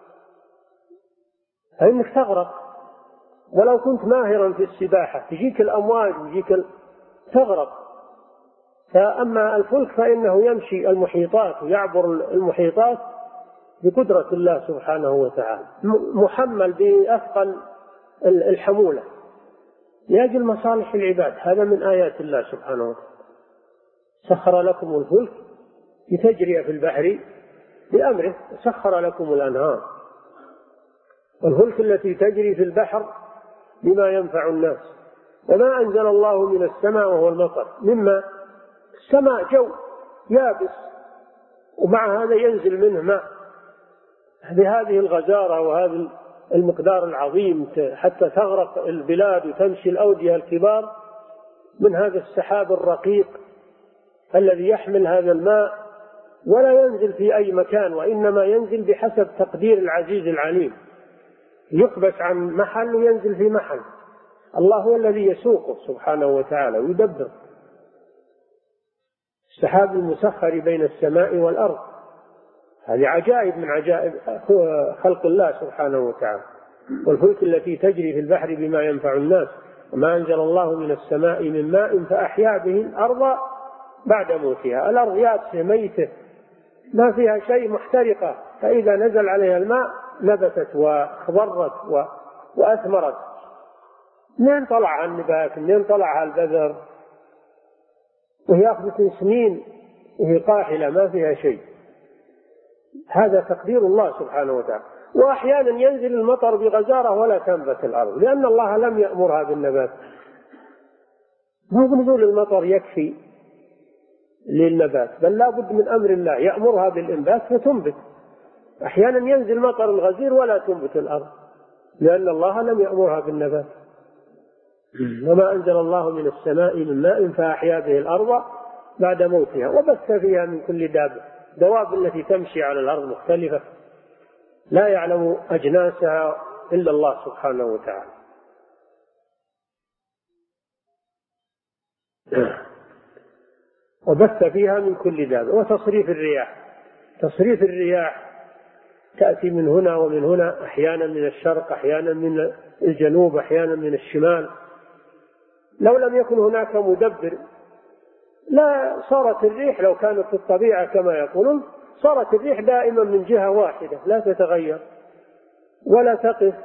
فإنك تغرق، ولو كنت ماهرا في السباحة تجيك الأمواج ويجيك ال... تغرق. فأما الفلك فإنه يمشي المحيطات ويعبر المحيطات بقدرة الله سبحانه وتعالى، محمل بأثقل الحمولة لأجل مصالح العباد. هذا من آيات الله سبحانه وتعالى. سخر لكم الفلك لتجري في البحر بأمره، سخر لكم الأنهار. والفلك التي تجري في البحر بما ينفع الناس. وما أنزل الله من السماء وهو المطر، مما السماء جو يابس ومع هذا ينزل منه ماء بهذه الغزارة وهذا المقدار العظيم حتى تغرق البلاد وتمشي الأودية الكبار من هذا السحاب الرقيق الذي يحمل هذا الماء، ولا ينزل في أي مكان، وإنما ينزل بحسب تقدير العزيز العليم، يقبس عن محل وينزل في محل. الله هو الذي يسوقه سبحانه وتعالى ويدبر. السحاب المسخر بين السماء والأرض، هذه عجائب من عجائب خلق الله سبحانه وتعالى. والفلك التي تجري في البحر بما ينفع الناس وما أنزل الله من السماء من ماء فأحيا به الأرض بعد موتها. الأرض يابسة ميتة ما فيها شيء، محترقة، فإذا نزل عليها الماء نبتت وخضرت وأثمرت. منين طلع النبات؟ منين طلع البذر؟ وهي أخذت سنين وهي قاحلة ما فيها شيء. هذا تقدير الله سبحانه وتعالى. وأحيانا ينزل المطر بغزارة ولا تنبت الأرض، لأن الله لم يأمرها بالنبات. مو نزول المطر يكفي للنبات، بل لا بد من أمر الله يأمرها بالإنبات فتنبت. أحيانا ينزل مطر الغزير ولا تنبت الأرض، لأن الله لم يأمرها بالنبات. وما أنزل الله من السماء من ماء فأحيا به الأرض بعد موتها وبث فيها من كل دابة. دواب التي تمشي على الأرض مختلفة لا يعلم أجناسها إلا الله سبحانه وتعالى. وبث فيها من كل دابة. وتصريف الرياح، تصريف الرياح تأتي من هنا ومن هنا، أحيانا من الشرق، أحيانا من الجنوب، أحيانا من الشمال. لو لم يكن هناك مدبر لا صارت الريح، لو كانت في الطبيعة كما يقولون صارت الريح دائما من جهة واحدة لا تتغير ولا تقف،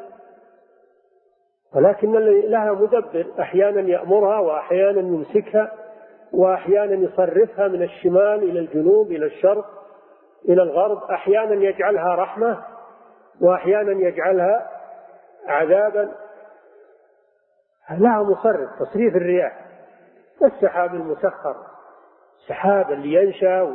ولكن لها مدبر، أحيانا يأمرها وأحيانا يمسكها وأحيانا يصرفها من الشمال إلى الجنوب إلى الشرق إلى الغرب، أحيانا يجعلها رحمة وأحيانا يجعلها عذابا. لها مصرف، تصريف الرياح. والسحاب المسخر، السحاب اللي ينشأ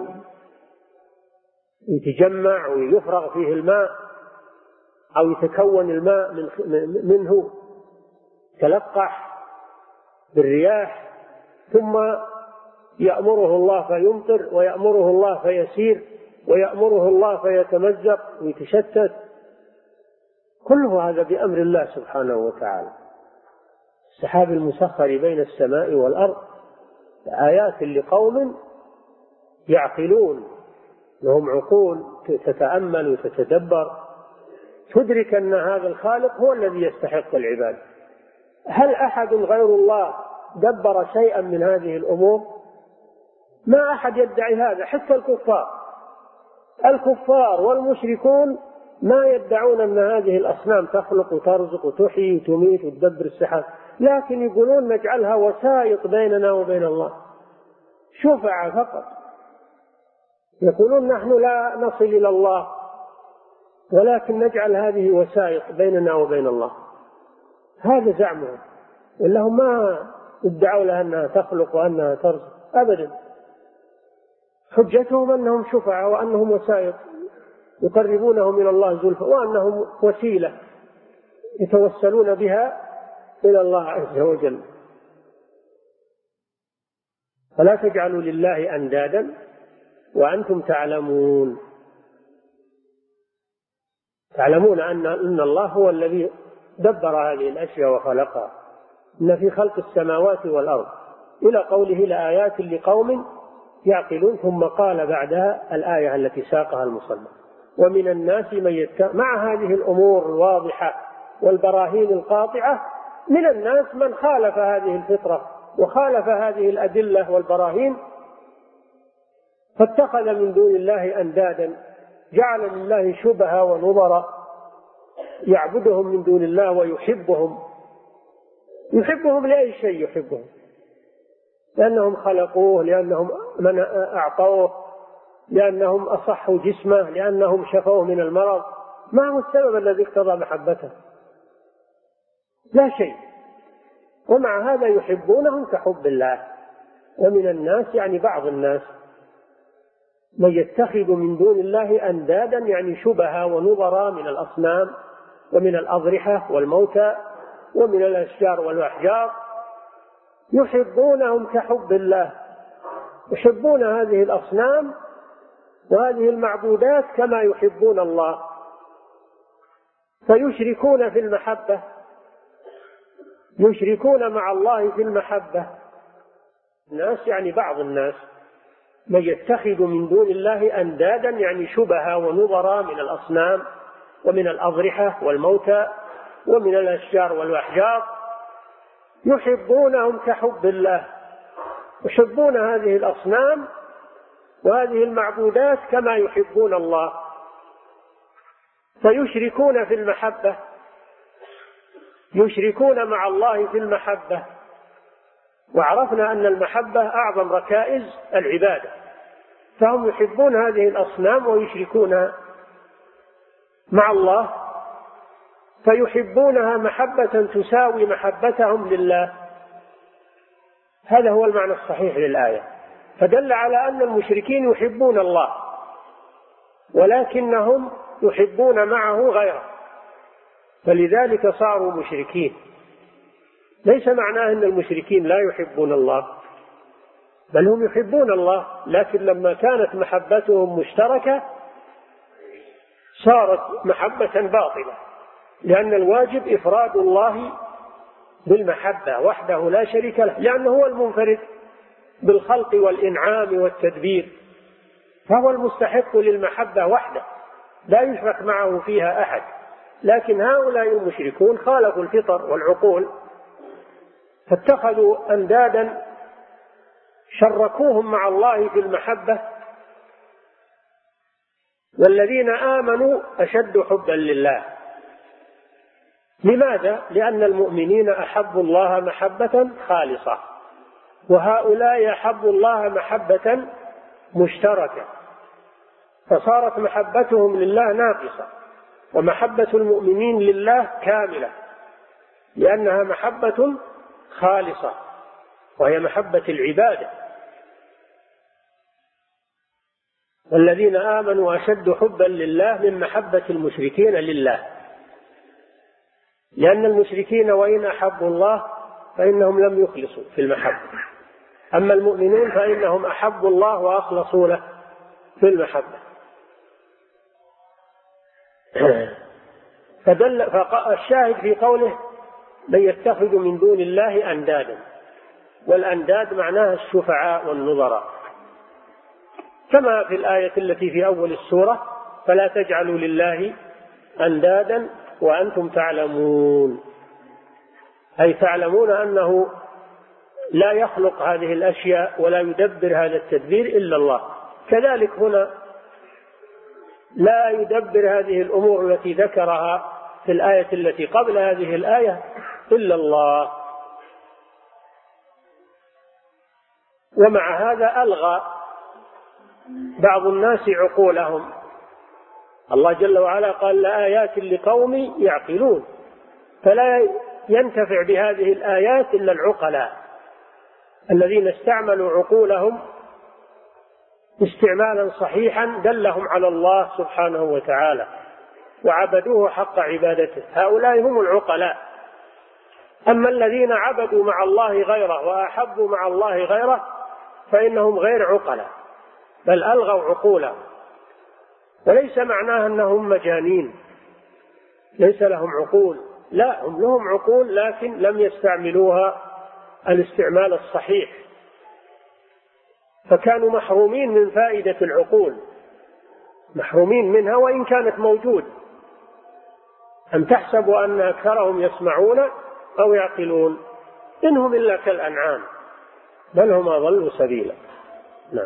ويتجمع ويفرغ فيه الماء أو يتكون الماء منه، تلقح بالرياح، ثم يأمره الله فيمطر، ويأمره الله فيسير، ويأمره الله فيتمزق ويتشتت. كله هذا بأمر الله سبحانه وتعالى. السحاب المسخر بين السماء والأرض آيات لقوم يعقلون، لهم عقول تتأمل وتتدبر، تدرك أن هذا الخالق هو الذي يستحق العبادة. هل أحد غير الله دبر شيئا من هذه الأمور؟ ما أحد يدعي هذا، حتى الكفار الكفار والمشركون ما يدعون أن هذه الأصنام تخلق وترزق وتحيي وتميت وتدبر السحاب، لكن يقولون نجعلها وسائط بيننا وبين الله، شفعاء فقط. يقولون نحن لا نصل إلى الله ولكن نجعل هذه وسائط بيننا وبين الله. هذا زعمهم، إلا هم ما ادعوا لها أنها تخلق وأنها ترزق أبدا. حجتهم أنهم شفعاء وأنهم وسائط يقربونهم إلى الله زلفى، وأنهم وسيلة يتوسلون بها إلى الله عز وجل. فلا تجعلوا لله أندادا وأنتم تعلمون تعلمون أن أن الله هو الذي دبر هذه الأشياء وخلقها. إن في خلق السماوات والأرض إلى قوله لآيات لقوم يعقلون، ثم قال بعدها الآية التي ساقها المصنف: ومن الناس من يتبع. مع هذه الأمور الواضحة والبراهين القاطعة، من الناس من خالف هذه الفطرة وخالف هذه الأدلة والبراهين، فاتخذ من دون الله أندادا، جعل لله شبهة ونظرا، يعبدهم من دون الله ويحبهم. يحبهم لأي شيء يحبهم؟ لأنهم خلقوه، لأنهم من أعطوه، لأنهم أصحوا جسمه، لأنهم شفوه من المرض. ما هو السبب الذي اقتضى محبته؟ لا شيء. ومع هذا يحبونهم كحب الله. ومن الناس يعني بعض الناس من يتخذ من دون الله أندادا، يعني شبهة ونظرا من الأصنام ومن الأضرحة والموتى ومن الأشجار والأحجار، يحبونهم كحب الله. يحبون هذه الأصنام وهذه المعبودات كما يحبون الله، فيشركون في المحبة، يشركون مع الله في المحبة. الناس يعني بعض الناس من يتخذ من دون الله أندادا، يعني شبهة ونظرا من الأصنام ومن الأضرحة والموتى ومن الأشجار والأحجار، يحبونهم كحب الله. يحبون هذه الأصنام وهذه المعبودات كما يحبون الله، فيشركون في المحبة، يشركون مع الله في المحبة. وعرفنا أن المحبة أعظم ركائز العبادة، فهم يحبون هذه الأصنام ويشركونها مع الله، فيحبونها محبة تساوي محبتهم لله. هذا هو المعنى الصحيح للآية. فدل على أن المشركين يحبون الله، ولكنهم يحبون معه غيره، فلذلك صاروا مشركين. ليس معناه أن المشركين لا يحبون الله، بل هم يحبون الله، لكن لما كانت محبتهم مشتركة صارت محبة باطلة، لأن الواجب إفراد الله بالمحبة وحده لا شريك له، لأنه هو المنفرد بالخلق والإنعام والتدبير، فهو المستحق للمحبة وحده لا يشرك معه فيها أحد. لكن هؤلاء المشركون خالفوا الفطر والعقول، فاتخذوا أندادا شركوهم مع الله في المحبة، والذين آمنوا أشد حبا لله. لماذا؟ لأن المؤمنين أحبوا الله محبة خالصة، وهؤلاء أحبوا الله محبة مشتركة، فصارت محبتهم لله ناقصة، ومحبة المؤمنين لله كاملة، لأنها محبة خالصة وهي محبة العبادة. والذين آمنوا أشد حبا لله من محبة المشركين لله، لأن المشركين وإن أحبوا الله فإنهم لم يخلصوا في المحبة، أما المؤمنون فإنهم أحبوا الله وأخلصوا له في المحبة. فدل فالشاهد في قوله من يتخذ من دون الله أندادا، والأنداد معناها الشفعاء والنظراء، كما في الآية التي في أول السورة فلا تجعلوا لله أندادا وأنتم تعلمون، أي تعلمون أنه لا يخلق هذه الأشياء ولا يدبر هذا التدبير إلا الله. كذلك هنا لا يدبر هذه الأمور التي ذكرها في الآية التي قبل هذه الآية إلا الله. ومع هذا ألغى بعض الناس عقولهم. الله جل وعلا قال لآيات لقوم يعقلون، فلا ينتفع بهذه الآيات إلا العقلاء الذين استعملوا عقولهم استعمالا صحيحا دلهم على الله سبحانه وتعالى وعبدوه حق عبادته، هؤلاء هم العقلاء. أما الذين عبدوا مع الله غيره وأحبوا مع الله غيره فإنهم غير عقلاء، بل ألغوا عقولهم. وليس معناه أنهم مجانين ليس لهم عقول، لا، هم لهم عقول لكن لم يستعملوها الاستعمال الصحيح، فكانوا محرومين من فائدة العقول، محرومين منها وإن كانت موجودة. أم تحسبوا أن أكثرهم يسمعون أو يعقلون، إنهم إلا كالأنعام بل هم أضل سبيلا. نعم.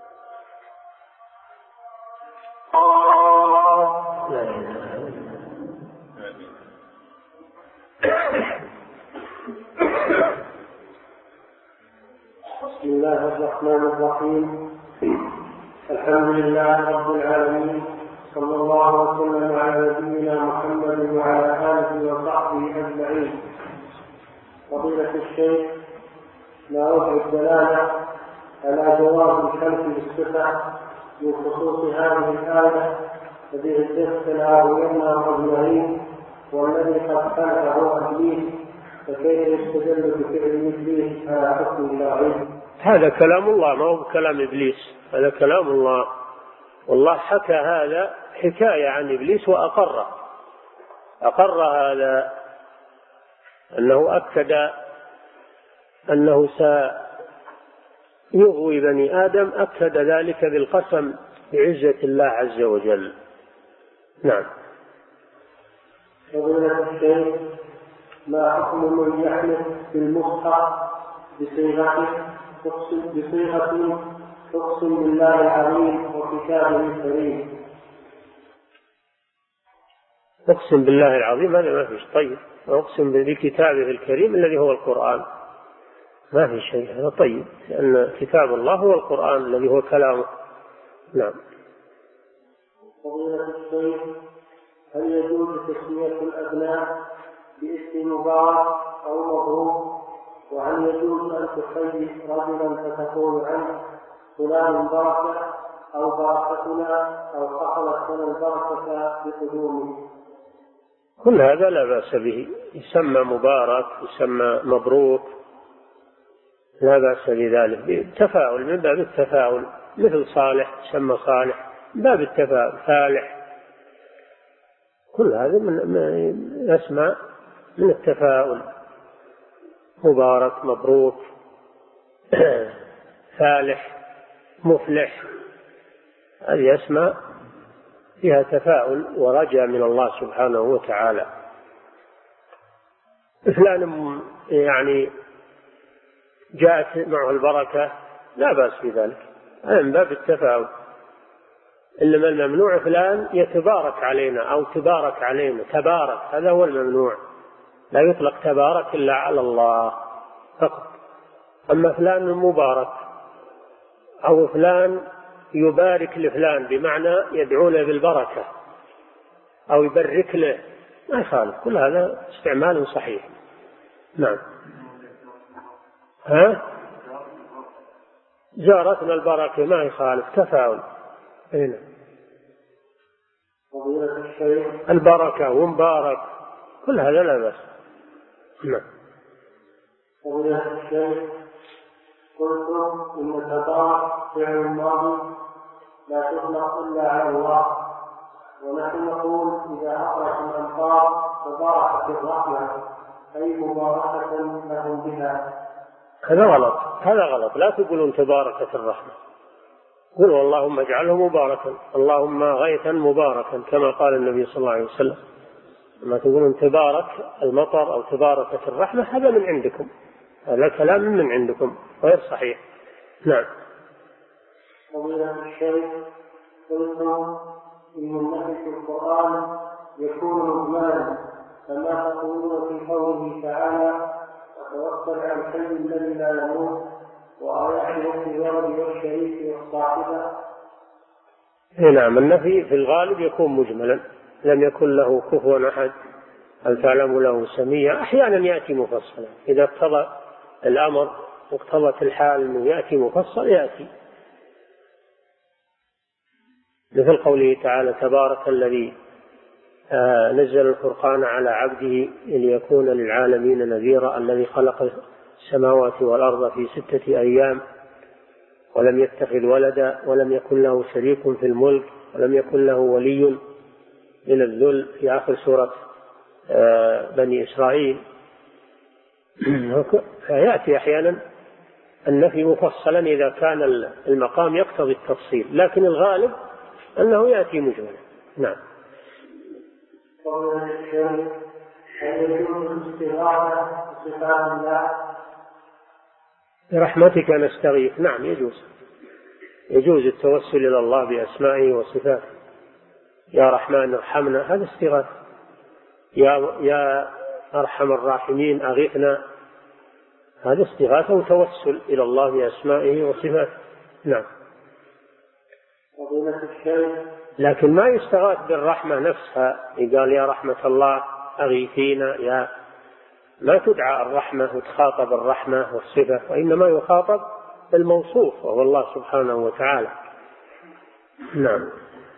بسم الله الرحمن الرحيم. الحمد لله رب العالمين، صلى الله وسلم على نبينا محمد وعلى آله وصحبه أجمعين. فضيلة الشيخ، ما وجه الدلالة على جواز الحلف بالصفة من خصوص هذه الآية التي استثنى ويمنع أجمعين والذي قد خلقه إبليس، فكيف يستدل بفعل إبليس على حكم الله؟ هذا كلام الله ما هو كلام إبليس، هذا كلام الله، والله حكى هذا حكاية عن إبليس وأقر أقر هذا، أنه أكد أنه سيغوي بني آدم، أكد ذلك بالقسم بعزة الله عز وجل. نعم. فضيلة الشيخ، ما حكم من يحلف بالمصحف بصيغة بصيغة أقسم بالله العظيم وكتابه الكريم؟ أقسم بالله العظيم هذا ما فيش. طيب، أقسم بكتابه الكريم الذي هو القرآن، ما في شيء، هذا طيب، لأن كتاب الله هو القرآن الذي هو كلامه نعم. فضيلة الشيخ، هل يجوز تسمية الأبناء باسم مبارك أو مبروك؟ وهل يجوز أن تخير رجلا فتقول عنه فلان بركة أو بركتنا أو حصلت لنا البركة بقدومه؟ كل هذا لا بأس به، يسمى مبارك يسمى مبروك، لا بأس بذلك، بالتفاؤل، من باب التفاؤل، مثل صالح يسمى صالح، من باب التفاؤل، فالح، كل هذا من أسماء من التفاؤل، مبارك، مبروك، فالح، مفلح، هذه أسماء فيها تفاؤل ورجاء من الله سبحانه وتعالى. فلان يعني جاءت معه البركة لا بأس في ذلك، من باب التفاؤل. إنما الممنوع فلان يتبارك علينا أو تبارك علينا، تبارك هذا هو الممنوع، لا يطلق تبارك إلا على الله فقط. أما فلان مبارك أو فلان يبارك لفلان بمعنى يدعو له بالبركة أو يبرك له ما يخالف، كل هذا استعمال صحيح. نعم. ها؟ زارتنا البركة ما يخالف، تفاؤل. هنا البركة ومبارك كل هذا لا بأس. نعم. فضيلة الشيخ، قلتم إن تبارك فعل ماضي لا تطلق إلا على الله، ونحن نقول إذا أطلق الأمطار تباركت الرحمة أي مباركة لهم بها. هذا غلط، هذا غلط، لا تقولون تباركت الرحمة، قولوا اللهم اجعله مباركا، اللهم غيثا مباركا كما قال النبي صلى الله عليه وسلم. لما تقولون تبارك المطر أو تباركت الرحمة هذا من عندكم، هذا كلام من عندكم غير صحيح. نعم. فضيلة الشيخ، قلتم إن النهي في القرآن يكون مجملا، فما تقولون في قوله تعالى وتوكل على الحي الذي لا يموت، وآياته في الولد والشريك والصاحبة؟ نعم. النفي في الغالب يكون مجملا، لم يكن له كفوا أحد، هل تعلم له سميا. أحيانا يأتي مفصلا إذا اقتضى الأمر واقتضت الحال أنه يأتي مفصل يأتي، مثل قوله تعالى تبارك الذي آه نزل الفرقان على عبده ليكون للعالمين نذيرا، الذي خلق السماوات والأرض في ستة أيام ولم يتخذ ولدا ولم يكن له شريك في الملك ولم يكن له ولي من الذل، في آخر سورة آه بني إسرائيل. فيأتي أحيانا النفي مفصلا إذا كان المقام يقتضي التفصيل، لكن الغالب أنه يأتي مجملا. نعم. برحمتك نستغيث، نعم يجوز، يجوز التوسل إلى الله بأسمائه وصفاته، يا رحمن ارحمنا، هذا استغاثة، يا يا أرحم الراحمين أغثنا، هذا استغاثة وتوسل إلى الله بأسمائه وصفاته. نعم. لكن ما يستغاث بالرحمة نفسها، يقال يا رحمة الله أغيثينا، يا ما تدعى الرحمة وتخاطب الرحمة والصفة، وإنما يخاطب الموصوف وهو الله سبحانه وتعالى. نعم.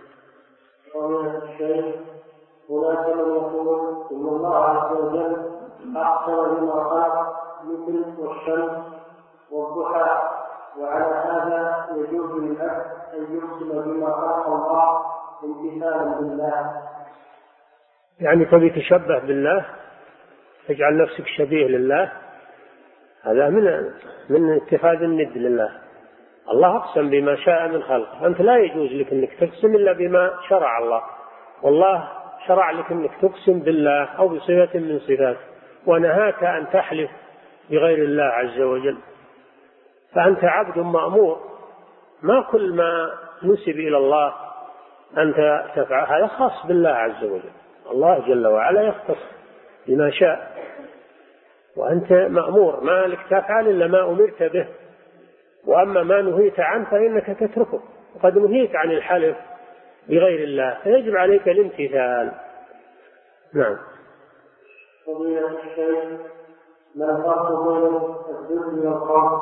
هناك من يقول إن الله عز وجل أحسن مما خلق مثل والشمس والضحى، وعلى هذا يجوز للعبد أن يقسم بما خلق الله امتثالا بالله. يعني تبي تشبه بالله، تجعل نفسك شبيه لله، هذا من من اتخاذ الند لله. الله أقسم بما شاء من خلقه، أنت لا يجوز لك أنك تقسم إلا بما شرع الله، والله شرع لك أنك تقسم بالله أو بصفة من صفاته، ونهاك أن تحلف بغير الله عز وجل، فأنت عبد مأمور، ما كل ما نسب إلى الله أنت تفعل، هذا خاص بالله عز وجل، الله جل وعلا يختص بما شاء، وأنت مأمور ما لك تفعل إلا ما أمرت به، وأما ما نهيت عنه فإنك تتركه، وقد نهيت عن الحلف بغير الله، فيجب عليك الامتثال. نعم. فضيلة الشيخ، ما الفرق بين الذل والخوف؟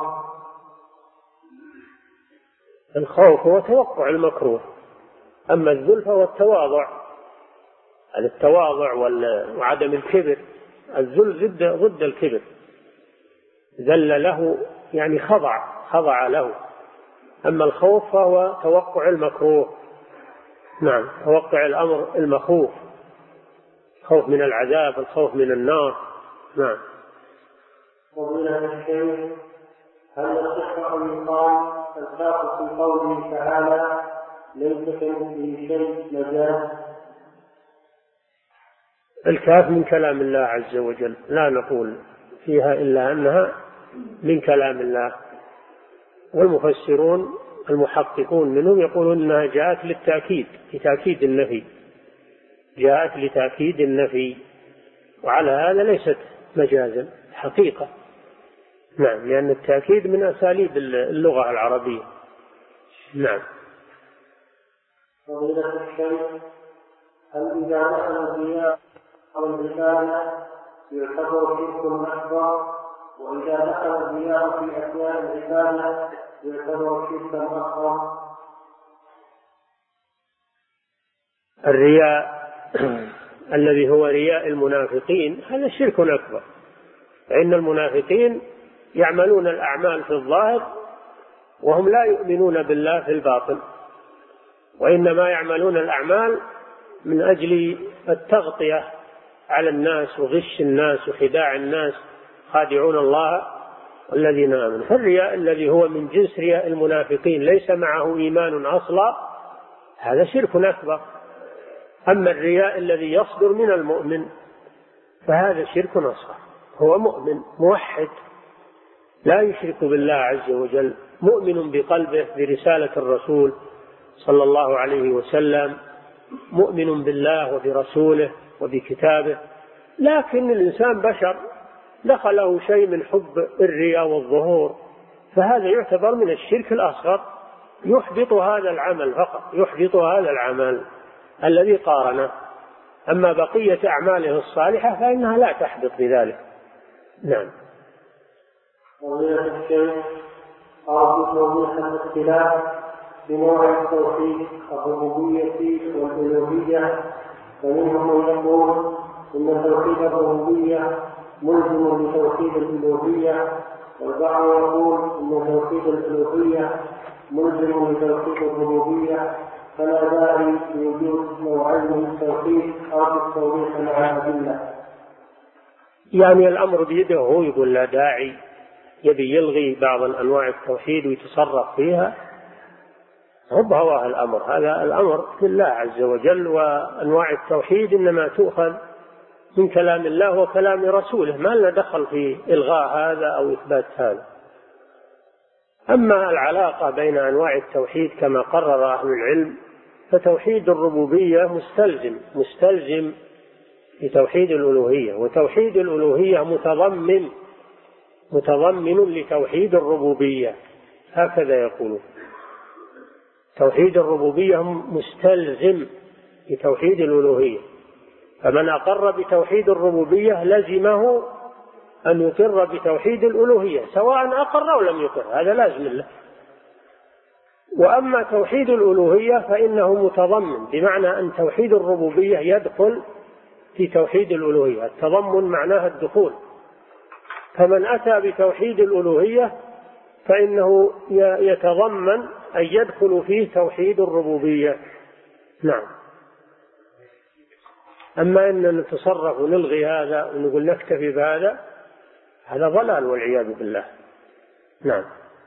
الخوف هو توقع المكروه، أما الذل فهو التواضع، هذا التواضع وعدم الكبر. الذل ضد ضد الكبر، ذل له يعني خضع خضع له. أما الخوف فهو توقع المكروه. نعم، توقع الأمر المخوف، خوف من العذاب، الخوف من النار. نعم. فضيلة الشيخ، هل يصح أن يقال الكاف في قوله تعالى ليس كمثله شيء مجاز؟ الكاف من كلام الله عز وجل، لا نقول فيها إلا أنها من كلام الله، والمفسرون المحققون منهم يقولون أنها جاءت للتأكيد، لتأكيد النفي، جاءت لتأكيد النفي، وعلى هذا ليست مجازا حقيقة. نعم، لأن التأكيد من أساليب اللغة العربية. نعم. فضيلة الشيخ، هل إذا دخل الرياء أو العبادة يعتبر شرك أكبر، وإذا دخل الرياء في أثناء العبادة يعتبر شركا أكبر؟ الرياء الذي هو رياء المنافقين هذا شرك أكبر، فإن المنافقين يعملون الأعمال في الظاهر وهم لا يؤمنون بالله في الباطن، وإنما يعملون الأعمال من أجل التغطية على الناس وغش الناس وخداع الناس، خادعون الله والذين آمنوا. فالرياء الذي هو من جنس رياء المنافقين ليس معه إيمان أصلا، هذا شرك أكبر. أما الرياء الذي يصدر من المؤمن فهذا شرك أصغر، هو مؤمن موحد لا يشرك بالله عز وجل، مؤمن بقلبه برسالة الرسول صلى الله عليه وسلم، مؤمن بالله وبرسوله وبكتابه، لكن الإنسان بشر دخله شيء من حب الرياء والظهور، فهذا يعتبر من الشرك الأصغر، يحبط هذا العمل فقط، يحبط هذا العمل الذي قارنه. أما بقية أعماله الصالحة فإنها لا تحبط بذلك. نعم. فضيلة الشيخ، أرجو توضيح الاختلاف بنوع التوحيد الربوبية والألوهية، فمنهم من يقول إن توحيد الربوبية ملزم لتوحيد الألوهية، والبعض يقول إن توحيد الألوهية ملزم لتوحيد الربوبية، فلا داعي لوجود نوعين من التوحيد أو التوحيد مع الأدلة. يعني الأمر بيده، هو يقول لا داعي، يبي يلغي بعض أنواع التوحيد ويتصرف فيها، هو بهواه الأمر. هذا الأمر لله عز وجل، وأنواع التوحيد إنما تؤخذ من كلام الله وكلام رسوله، ما لنا دخل في إلغاء هذا أو إثبات هذا. أما العلاقة بين أنواع التوحيد كما قرر أهل العلم، فتوحيد الربوبية مستلزم مستلزم لتوحيد الألوهية، وتوحيد الألوهية متضمن متضمن لتوحيد الربوبية، هكذا يقولون. توحيد الربوبية مستلزم لتوحيد الألوهية، فمن أقر بتوحيد الربوبية لزمه أن يقر بتوحيد الألوهية، سواء أقر أو لم يقر، هذا لازم له. وأما توحيد الألوهية فإنه متضمن، بمعنى أن توحيد الربوبية يدخل في توحيد الألوهية، التضمن معناه الدخول. فمن أتى بتوحيد الألوهية فإنه يتضمن أن يدخل فيه توحيد الربوبية. نعم. أما أن نتصرف ونلغي هذا ونقول نكتفي بهذا، هذا ضلال والعياذ بالله. نعم.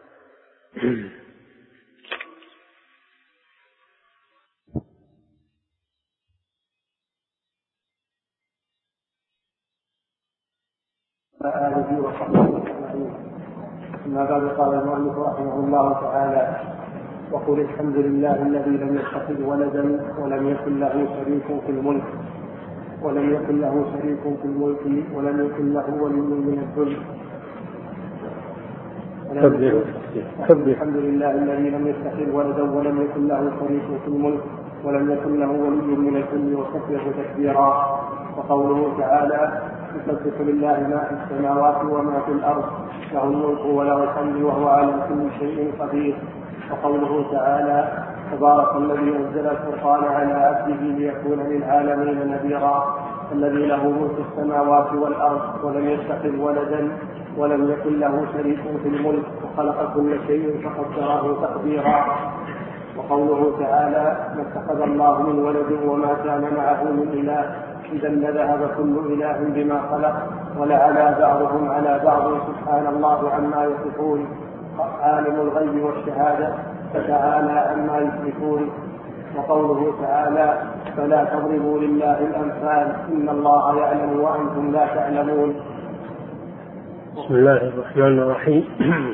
آله وصحبه أجمعين. أما بعد، قال المؤلف رحمه الله تعالى: وقل الحمد لله الذي لم يتخذ ولدا ولم يكن له شريك في الملك ولم يكن له شريك في الملك ولم يكن له ولي من الذل الحمد لله الذي لم يتخذ ولدا ولم يكن له شريك في الملك ولم يكن له ولي من الذل وكبره تكبيرا. وقوله تعالى يسبح لله ما في السماوات وما في الأرض له الملك وله الحمد وهو على كل شيء قدير. وقوله تعالى تبارك الذي أنزل الفرقان على عبده ليكون للعالمين نذيرا الذي له ملك السماوات والأرض ولم يتخذ ولدا ولم يكن له شريك في الملك وخلق كل شيء فقدره تقديرا. وقوله تعالى ما اتخذ الله من ولد وما كان معه من إله إذا لذهب كل إله بما خلق ولعلى بعضهم على بعض سبحان الله عما يصفون عالم الغيب والشهادة فتعالى عما يشركون. وقوله تعالى فلا تضربوا لله الأمثال إن الله يعلم وأنتم لا تعلمون. بسم الله الرحمن الرحيم.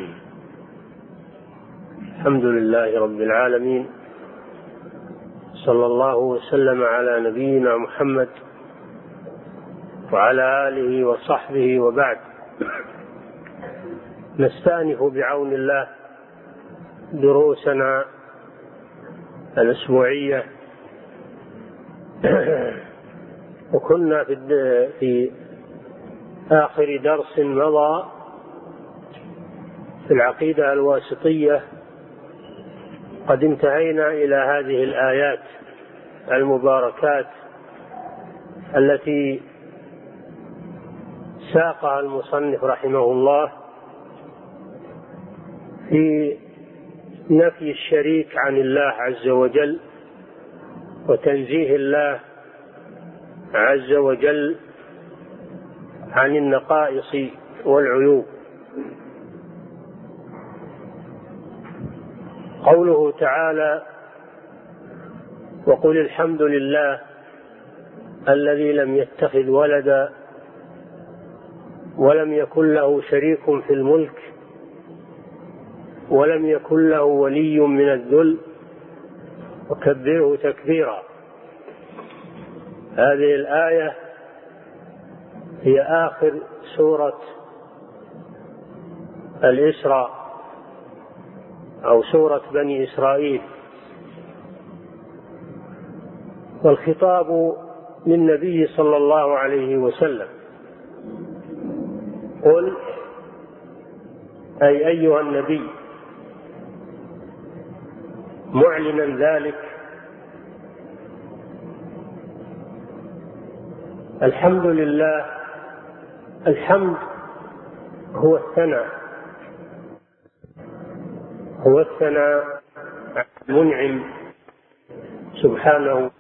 الحمد لله رب العالمين، صلى الله وسلم على نبينا محمد وعلى آله وصحبه وبعد. نستأنف بعون الله دروسنا الأسبوعية، وكنا في آخر درس مضى في العقيدة الواسطية قد انتهينا إلى هذه الآيات المباركات التي ساقها المصنف رحمه الله في نفي الشريك عن الله عز وجل وتنزيه الله عز وجل عن النقائص والعيوب. قوله تعالى وقل الحمد لله الذي لم يتخذ ولدا ولم يكن له شريك في الملك ولم يكن له ولي من الذل وكبره تكبيرا. هذه الآية هي آخر سورة الإسراء أو سورة بني إسرائيل، والخطاب للنبي صلى الله عليه وسلم. قل أي أيها النبي معلنا ذلك الحمد لله. الحمد هو الثناء، هو الثناء المنعم سبحانه.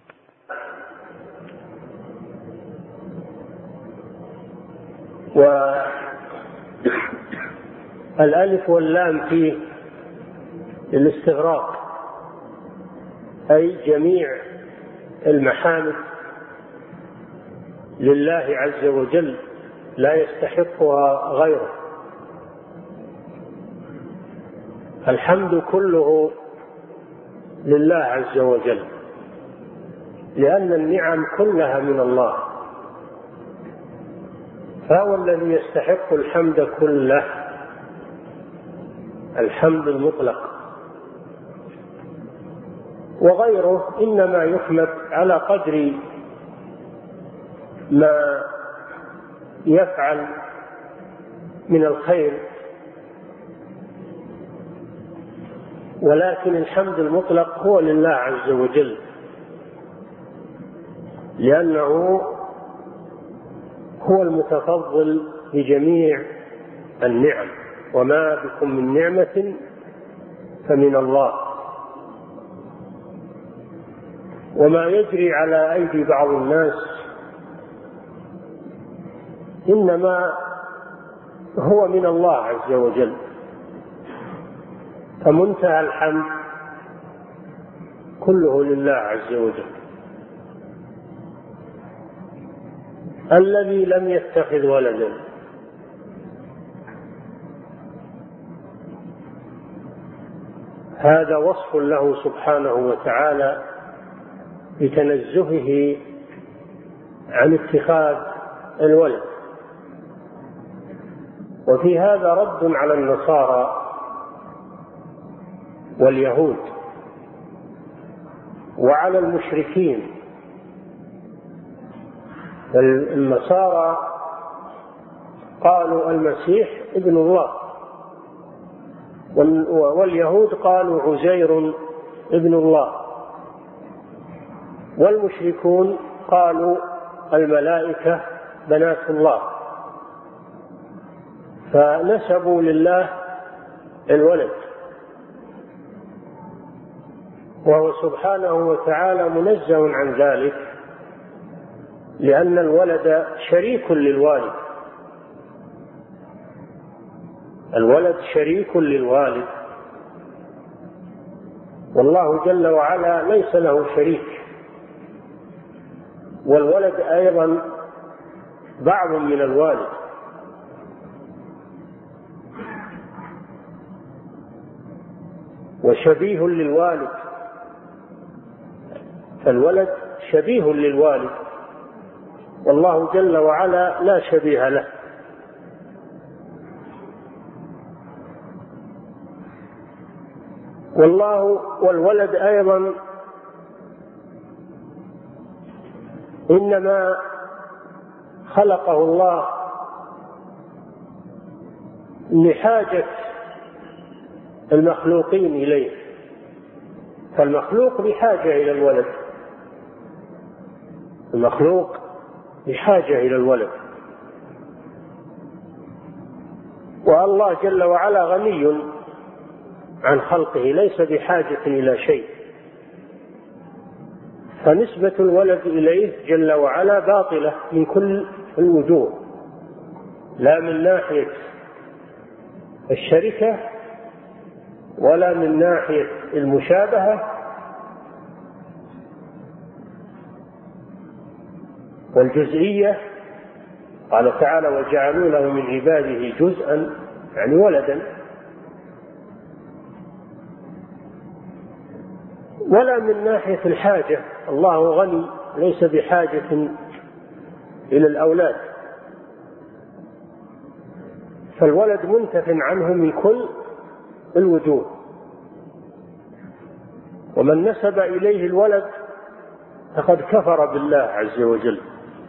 والألف واللام فيه للاستغراق، أي جميع المحامد لله عز وجل لا يستحقها غيره. الحمد كله لله عز وجل، لأن النعم كلها من الله، فهو الذي يستحق الحمد كله، الحمد المطلق. وغيره إنما يحمد على قدر ما يفعل من الخير، ولكن الحمد المطلق هو لله عز وجل، لأنه هو المتفضل بجميع النعم، وما بكم من نعمة فمن الله. وما يجري على أيدي بعض الناس إنما هو من الله عز وجل، فمنتهى الحمد كله لله عز وجل. الذي لم يتخذ ولدا، هذا وصف له سبحانه وتعالى بتنزهه عن اتخاذ الولد. وفي هذا رد على النصارى واليهود، وعلى المشركين. النصارى قالوا المسيح ابن الله، واليهود قالوا عزير ابن الله، والمشركون قالوا الملائكة بنات الله، فنسبوا لله الولد، وهو سبحانه وتعالى منزه عن ذلك، لأن الولد شريك للوالد، الولد شريك للوالد، والله جل وعلا ليس له شريك، والولد أيضا بعض من الوالد. وشبيه للوالد، فالولد شبيه للوالد، والله جل وعلا لا شبيه له. والله والولد أيضا إنما خلقه الله لحاجة المخلوقين إليه، فالمخلوق بحاجة إلى الولد، المخلوق بحاجة إلى الولد، والله جل وعلا غني عن خلقه ليس بحاجة إلى شيء، فنسبة الولد إليه جل وعلا باطلة من كل الوجوه، لا من ناحية الشركة ولا من ناحية المشابهة والجزئية. قال تعالى وجعلوا له من عباده جزءا يعني ولدا، ولا من ناحية الحاجة، الله غني ليس بحاجة إلى الأولاد، فالولد منتف عنه من كل الوجوه. ومن نسب إليه الولد فقد كفر بالله عز وجل،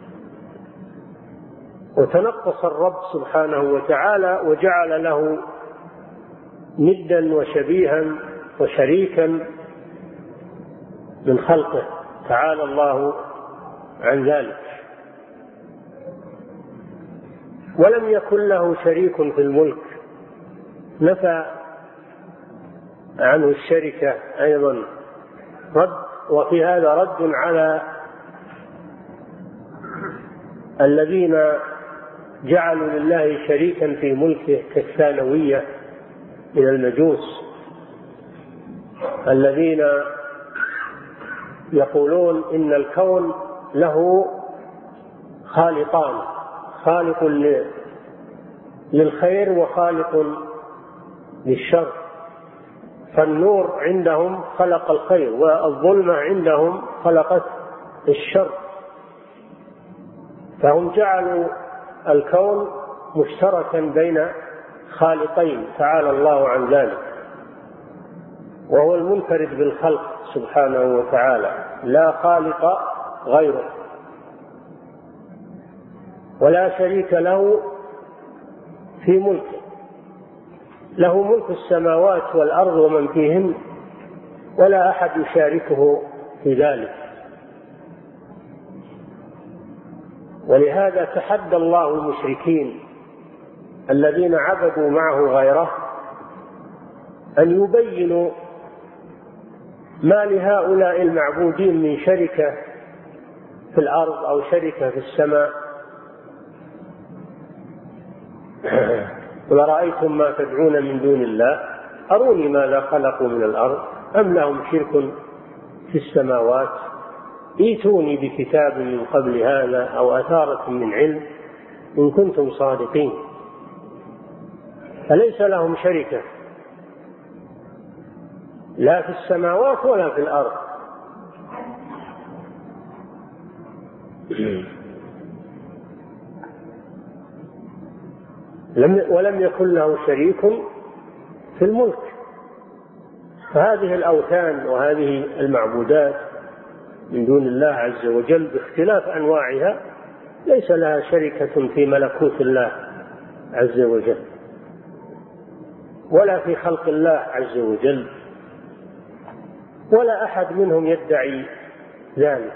وتنقص الرب سبحانه وتعالى وجعل له ندا وشبيها وشريكا من خلقه، تعالى الله عن ذلك. ولم يكن له شريك في الملك، نفى عنه الشركة أيضا رد، وفي هذا رد على الذين جعلوا لله شريكا في ملكه كالثانوية من المجوس، الذين يقولون إن الكون له خالقان، خالق للخير وخالق للشر، فالنور عندهم خلق الخير والظلمة عندهم خلقت الشر، فهم جعلوا الكون مشتركا بين خالقين تعالى الله عن ذلك، وهو المنفرد بالخلق سبحانه وتعالى، لا خالق غيره ولا شريك له في ملكه، له ملك السماوات والأرض ومن فيهن، ولا أحد يشاركه في ذلك. ولهذا تحدى الله المشركين الذين عبدوا معه غيره أن يبينوا ما لهؤلاء المعبودين من شركة في الأرض أو شركة في السماء. ورأيتم ما تدعون من دون الله أروني ماذا خلقوا من الأرض أم لهم شرك في السماوات ائتوني بكتاب من قبل هذا أو أثارة من علم إن كنتم صادقين. فليس لهم شركة لا في السماوات ولا في الأرض. ولم يكن له شريك في الملك، فهذه الأوثان وهذه المعبودات من دون الله عز وجل باختلاف أنواعها ليس لها شركة في ملكوت الله عز وجل ولا في خلق الله عز وجل، ولا أحد منهم يدعي ذلك.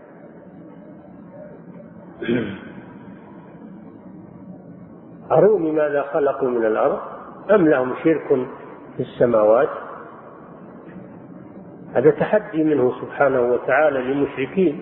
أروني ماذا خلقوا من الأرض أم لهم شرك في السماوات. هذا تحدي منه سبحانه وتعالى للمشركين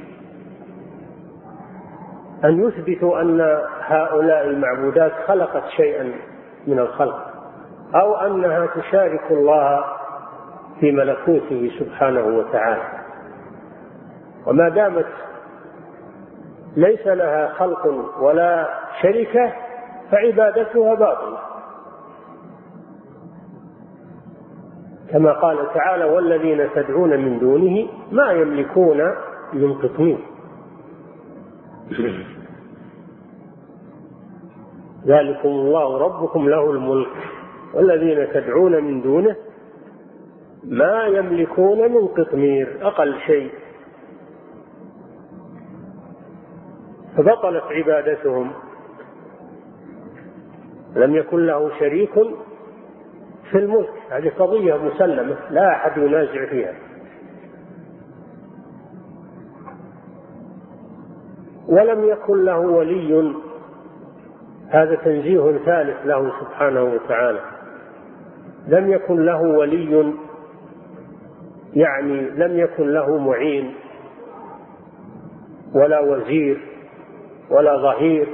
أن يثبتوا أن هؤلاء المعبودات خلقت شيئا من الخلق أو أنها تشارك الله في ملكوته سبحانه وتعالى. وما دامت ليس لها خلق ولا شركة فعبادتها باطلة، كما قال تعالى: والذين تدعون من دونه ما يملكون من قطمير. ذلكم الله ربكم له الملك والذين تدعون من دونه ما يملكون من قطمير، أقل شيء. فبطلت عبادتهم، لم يكن له شريك في الملك. هذه قضية مسلمة لا أحد ينازع فيها. ولم يكن له ولي، هذا تنزيه ثالث له سبحانه وتعالى. لم يكن له ولي يعني لم يكن له معين ولا وزير ولا ظهير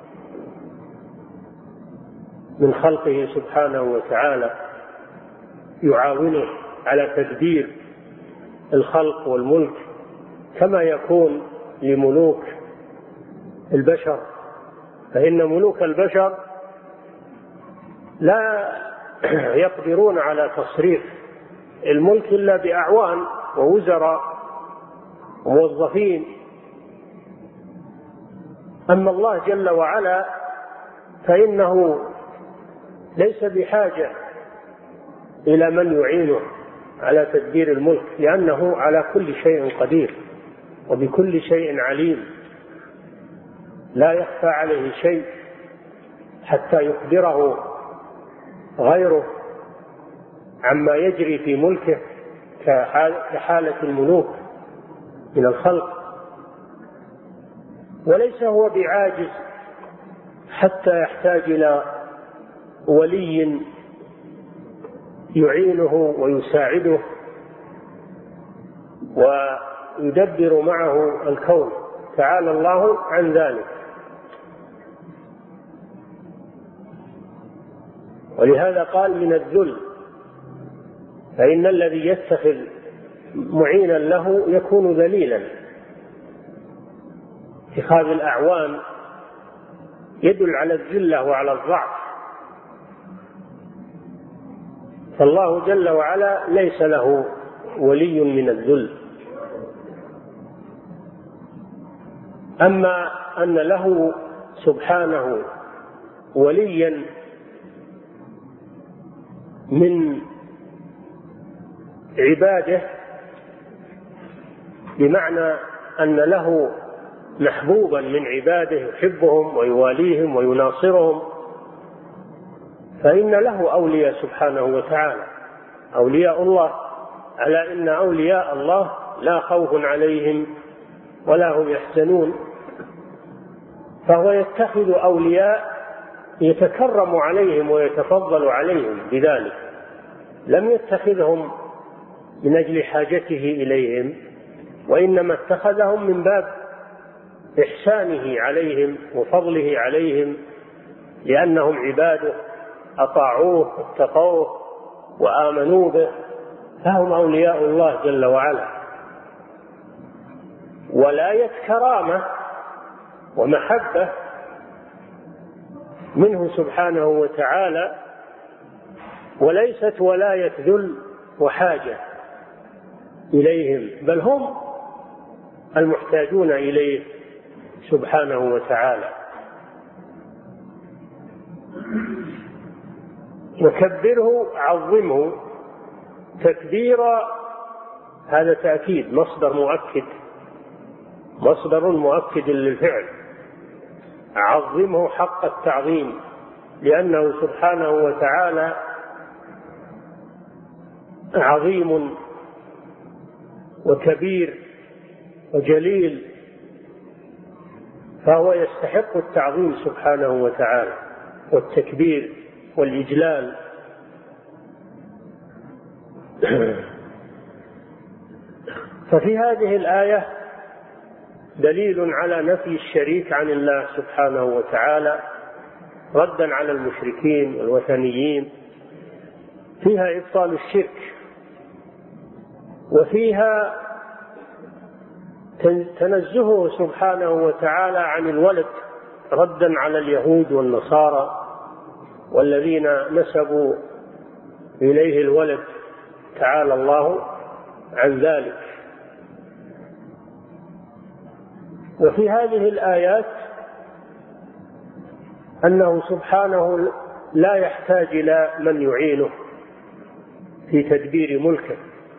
من خلقه سبحانه وتعالى يعاونه على تدبير الخلق والملك كما يكون لملوك البشر. فإن ملوك البشر لا يقدرون على تصريف الملك إلا بأعوان ووزراء وموظفين. أما الله جل وعلا فإنه ليس بحاجة إلى من يعينه على تدبير الملك، لأنه على كل شيء قدير وبكل شيء عليم، لا يخفى عليه شيء حتى يخبره غيره عما يجري في ملكه كحالة الملوك من الخلق. وليس هو بعاجز حتى يحتاج إلى ولي يعينه ويساعده ويدبر معه الكون، تعالى الله عن ذلك. ولهذا قال من الذل، فإن الذي يتخذ معينا له يكون ذليلا. اتخاذ الأعوان يدل على الذلة وعلى الضعف، فالله جل وعلا ليس له ولي من الذل. أما أن له سبحانه وليا من عباده، بمعنى أن له محبوبا من عباده يحبهم ويواليهم ويناصرهم، فإن له أولياء سبحانه وتعالى، أولياء الله، على إن أولياء الله لا خوف عليهم ولا هم يحزنون. فهو يتخذ أولياء يتكرم عليهم ويتفضل عليهم بذلك، لم يتخذهم من أجل حاجته إليهم، وإنما اتخذهم من باب إحسانه عليهم وفضله عليهم، لأنهم عباده أطاعوه واتقوه وآمنوا به، فهم أولياء الله جل وعلا. ولاية كرامة ومحبة منه سبحانه وتعالى، وليست ولاية ذل وحاجة إليهم، بل هم المحتاجون إليه سبحانه وتعالى. وكبره عظمه تكبيرا هذا تأكيد، مصدر مؤكد، مصدر مؤكد للفعل. عظمه حق التعظيم، لأنه سبحانه وتعالى عظيم وكبير وجليل، فهو يستحق التعظيم سبحانه وتعالى والتكبير والإجلال. ففي هذه الآية دليل على نفي الشريك عن الله سبحانه وتعالى ردا على المشركين والوثنيين، فيها إبطال الشرك، وفيها تنزهه سبحانه وتعالى عن الولد ردا على اليهود والنصارى والذين نسبوا إليه الولد، تعالى الله عن ذلك. وفي هذه الآيات أنه سبحانه لا يحتاج إلى من يعينه في تدبير ملكه،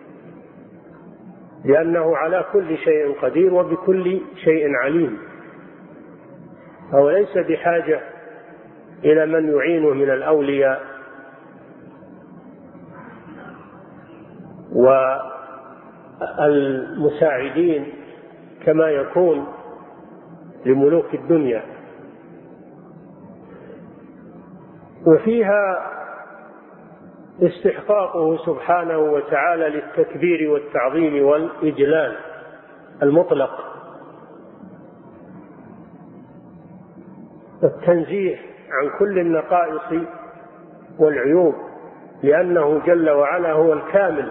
لأنه على كل شيء قدير وبكل شيء عليم، فهو ليس بحاجة إلى من يعينه من الأولياء والمساعدين كما يكون لملوك الدنيا. وفيها استحقاقه سبحانه وتعالى للتكبير والتعظيم والإجلال المطلق، التنزيه عن كل النقائص والعيوب، لأنه جل وعلا هو الكامل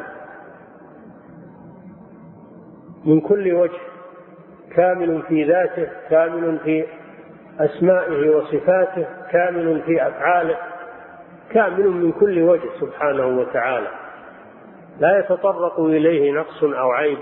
من كل وجه، كامل في ذاته، كامل في أسمائه وصفاته، كامل في أفعاله، كامل من كل وجه سبحانه وتعالى، لا يتطرق إليه نقص أو عيب.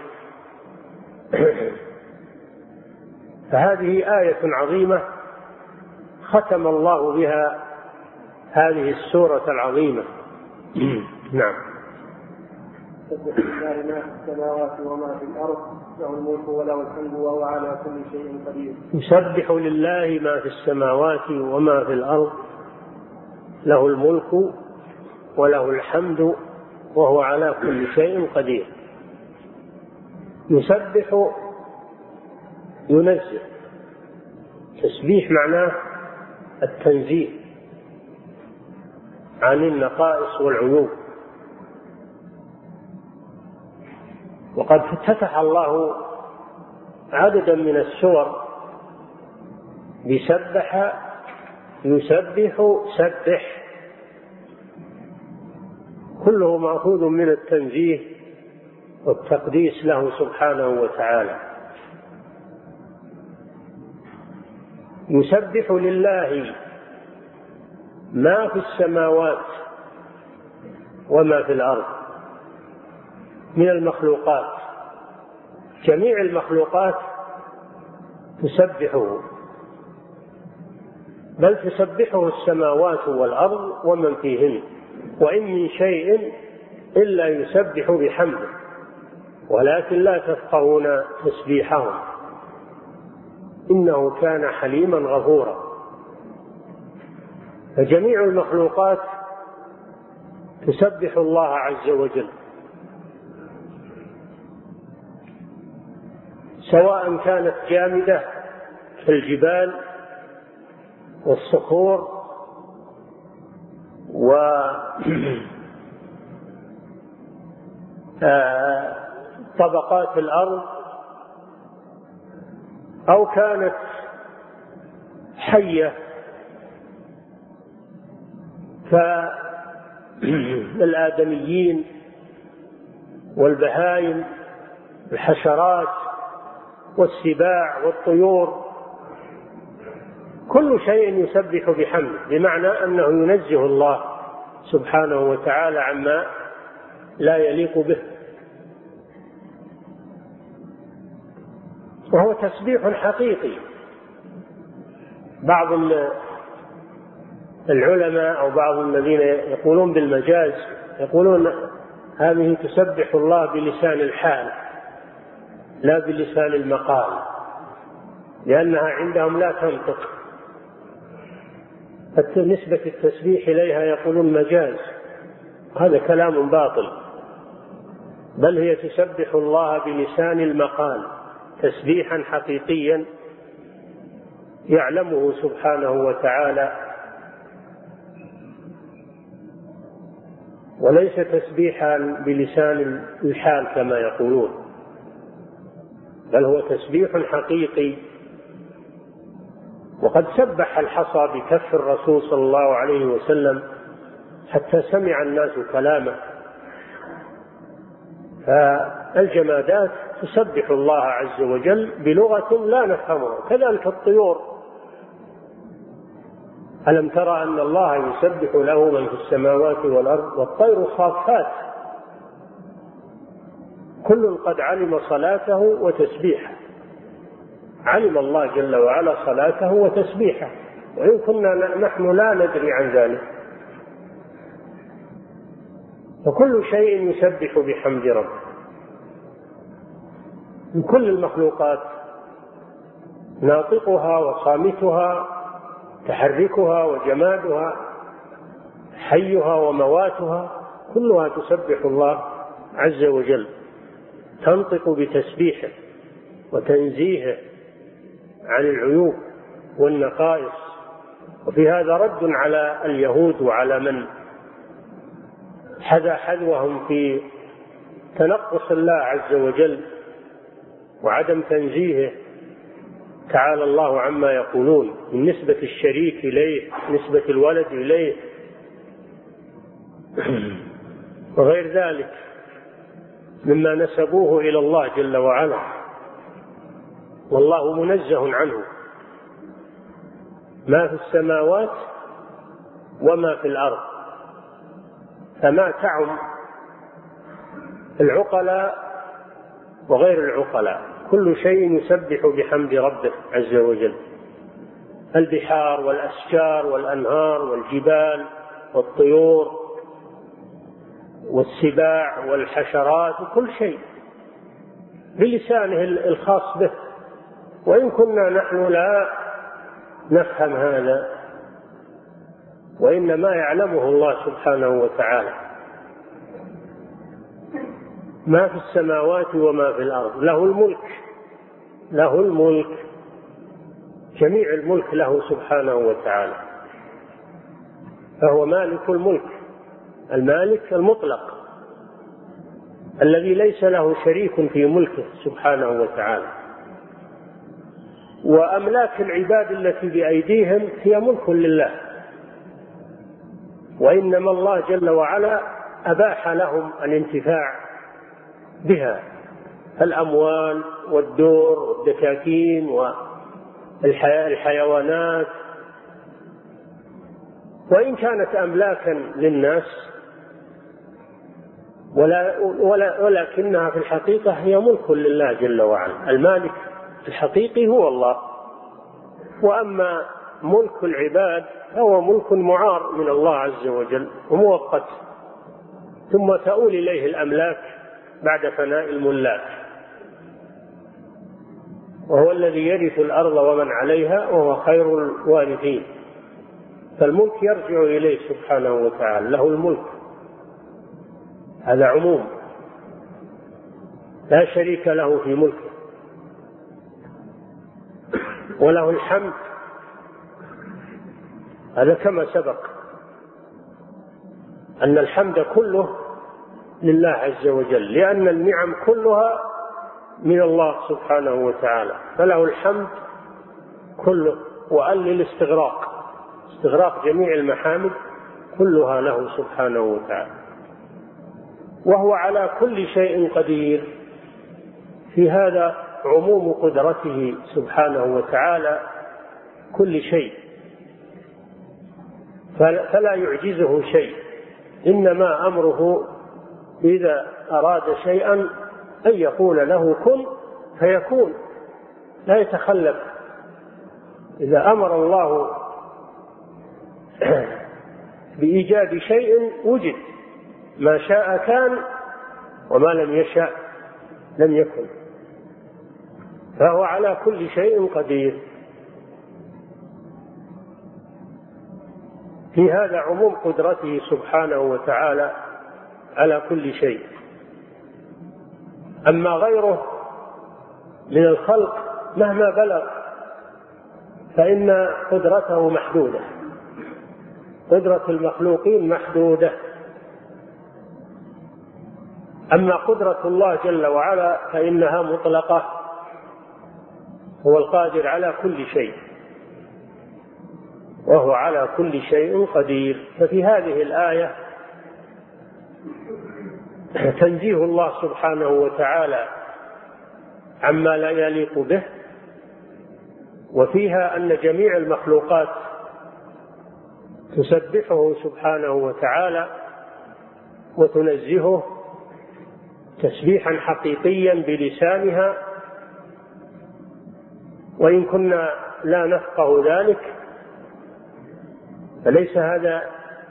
فهذه آية عظيمة ختم الله بها هذه السورة العظيمة. نعم. يسبح لله ما في السماوات وما في الأرض، له الملك وله الحمد وهو على كل شيء قدير. يسبح لله ما في السماوات وما في الأرض، له الملك وله الحمد وهو على كل شيء قدير. يسبح ينزه، تسبيح معناه التنزيه عن النقائص والعيوب. وقد افتتح الله عددا من السور بسبح، يسبح، سبح، كله مأخوذ من التنزيه والتقديس له سبحانه وتعالى. يسبح لله ما في السماوات وما في الأرض من المخلوقات، جميع المخلوقات تسبحه، بل تسبحه السماوات والأرض ومن فيهن، وإن من شيء إلا يسبح بحمده ولكن لا تفقهون تسبيحهم إنه كان حليما غفورا. فجميع المخلوقات تسبح الله عز وجل، سواء كانت جامدة كالجبال والصخور وطبقات الأرض، أو كانت حية كالآدميين والبهائم، الحشرات والسباع والطيور، كل شيء يسبح بحمده، بمعنى أنه ينزه الله سبحانه وتعالى عما لا يليق به، وهو تسبيح حقيقي. بعض العلماء أو بعض الذين يقولون بالمجاز يقولون هذه تسبح الله بلسان الحال لا بلسان المقال، لأنها عندهم لا تنطق. نسبة التسبيح إليها يقولون مجاز، هذا كلام باطل، بل هي تسبح الله بلسان المقال تسبيحا حقيقيا يعلمه سبحانه وتعالى، وليس تسبيحا بلسان الحال كما يقولون، بل هو تسبيح حقيقي. وقد سبح الحصى بكف الرسول صلى الله عليه وسلم حتى سمع الناس كلامه. فالجمادات تسبح الله عز وجل بلغة لا نفهمها، كذلك الطيور. ألم ترى أن الله يسبح له من في السماوات والأرض والطير صافات، كل قد علم صلاته وتسبيحه، علم الله جل وعلا صلاته وتسبيحه، وإن كنا نحن لا ندري عن ذلك. وكل شيء يسبح بحمد ربه من كل المخلوقات، ناطقها وصامتها، تحركها وجمادها، حيها ومواتها، كلها تسبح الله عز وجل، تنطق بتسبيحه وتنزيهه عن العيوب والنقائص. وفي هذا رد على اليهود وعلى من حذا حذوهم في تنقص الله عز وجل وعدم تنزيهه، تعالى الله عما يقولون من نسبة الشريك إليه، نسبة الولد إليه وغير ذلك مما نسبوه إلى الله جل وعلا، والله منزه عنه. ما في السماوات وما في الأرض، فما تعم العقلاء وغير العقلاء، كل شيء يسبح بحمد ربه عز وجل، البحار والأشجار والأنهار والجبال والطيور والسباع والحشرات وكل شيء بلسانه الخاص به، وإن كنا نحن لا نفهم هذا، وإنما يعلمه الله سبحانه وتعالى. ما في السماوات وما في الأرض، له الملك، له الملك، جميع الملك له سبحانه وتعالى، فهو مالك الملك، المالك المطلق الذي ليس له شريك في ملكه سبحانه وتعالى. وأملاك العباد التي بأيديهم هي ملك لله، وإنما الله جل وعلا أباح لهم الانتفاع بها، الأموال والدور والدكاكين والحيوانات، وإن كانت أملاكا للناس ولا ولا ولكنها في الحقيقة هي ملك لله جل وعلا. المالك الحقيقي هو الله، وأما ملك العباد هو ملك معار من الله عز وجل ومؤقت، ثم تؤول إليه الأملاك بعد فناء الملاك، وهو الذي يرث الأرض ومن عليها وهو خير الوارثين. فالملك يرجع إليه سبحانه وتعالى، له الملك، هذا عموم، لا شريك له في ملكه. وله الحمد، هذا كما سبق أن الحمد كله لله عز وجل، لأن النعم كلها من الله سبحانه وتعالى، فله الحمد كله. وقال للاستغراق، استغراق جميع المحامد كلها له سبحانه وتعالى، وهو على كل شيء قدير. في هذا عموم قدرته سبحانه وتعالى كل شيء، فلا يعجزه شيء، إنما أمره إذا أراد شيئا أن يقول له كن فيكون، لا يتخلف. إذا أمر الله بإيجاد شيء وجد، ما شاء كان وما لم يشأ لم يكن، فهو على كل شيء قدير. في هذا عموم قدرته سبحانه وتعالى على كل شيء. أما غيره من الخلق مهما بلغ فإن قدرته محدودة، قدرة المخلوقين محدودة. أما قدرة الله جل وعلا فإنها مطلقة، هو القادر على كل شيء وهو على كل شيء قدير. ففي هذه الآية تنزيه الله سبحانه وتعالى عما لا يليق به، وفيها أن جميع المخلوقات تسبحه سبحانه وتعالى وتنزهه تسبيحا حقيقيا بلسانها، وإن كنا لا نفقه ذلك فليس هذا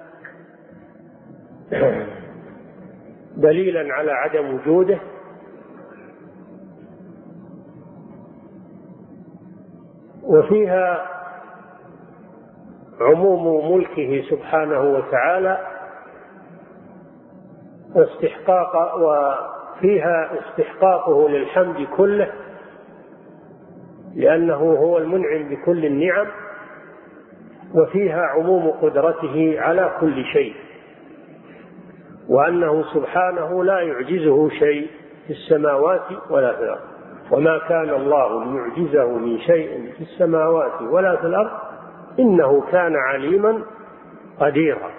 دليلا على عدم وجوده. وفيها عموم ملكه سبحانه وتعالى واستحقاق، وفيها استحقاقه للحمد كله لأنه هو المنعم بكل النعم. وفيها عموم قدرته على كل شيء، وأنه سبحانه لا يعجزه شيء في السماوات ولا في الأرض، وما كان الله ليعجزه من شيء في السماوات ولا في الأرض إنه كان عليما قديرا.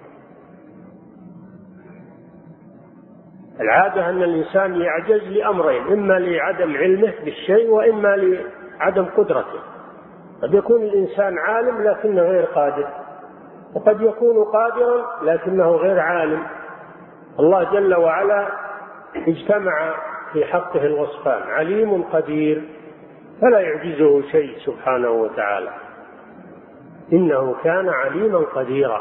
العادة أن الإنسان يعجز لأمرين، إما لعدم علمه بالشيء وإما لعدم قدرته. قد يكون الإنسان عالم لكنه غير قادر، وقد يكون قادرا لكنه غير عالم. الله جل وعلا اجتمع في حقه الوصفان، عليم قدير، فلا يعجزه شيء سبحانه وتعالى، إنه كان عليما قديرا.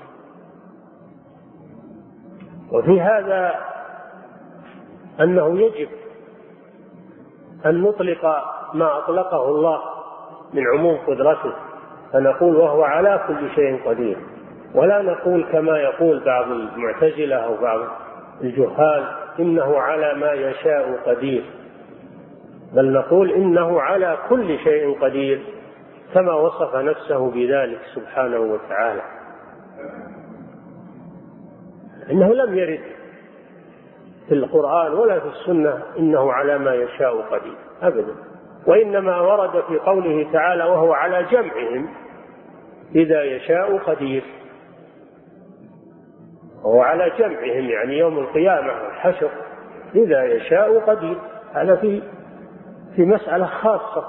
وفي هذا أنه يجب أن نطلق ما أطلقه الله من عموم قدرته، فنقول وهو على كل شيء قدير، ولا نقول كما يقول بعض المعتزلة أو بعض الجهال إنه على ما يشاء قدير، بل نقول إنه على كل شيء قدير كما وصف نفسه بذلك سبحانه وتعالى. إنه لم يرد في القرآن ولا في السنة إنه على ما يشاء قدير أبدا، وإنما ورد في قوله تعالى وهو على جمعهم إذا يشاء قدير، وهو على جمعهم يعني يوم القيامة والحشر إذا يشاء قدير، هذا في في مسألة خاصة.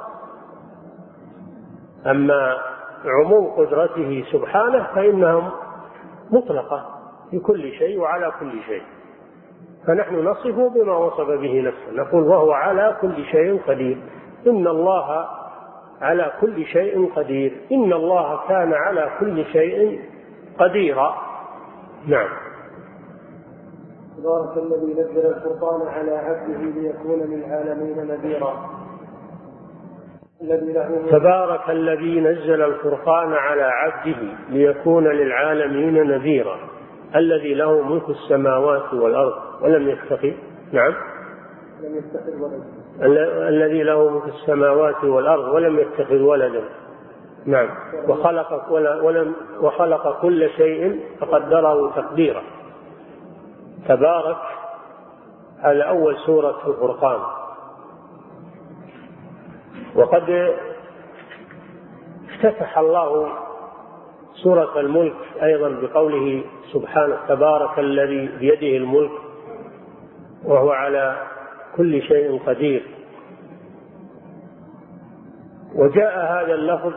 أما عموم قدرته سبحانه فإنها مطلقة في كل شيء وعلى كل شيء، فنحن نصفه بما وصف به نفسه، نقول وهو على كل شيء قدير، إن الله على كل شيء قدير، إن الله كان على كل شيء قديرا. نعم. تبارك الذي نزل الفرقان على عبده ليكون للعالمين نذيرا. تبارك الذي نزل الفرقان على عبده ليكون للعالمين نذيرا، الذي له ملك السماوات والأرض ولم يتخذ نعم لم يتخذ ولدا، الذي له ملك السماوات والأرض ولم يتخذ ولدا، نعم، وخلق ولم وخلق كل شيء فقدره تقديرا. تبارك على أول سورة الفرقان. وقد افتتح الله سورة الملك أيضا بقوله سبحانه تبارك الذي بيده الملك وهو على كل شيء قدير. وجاء هذا اللفظ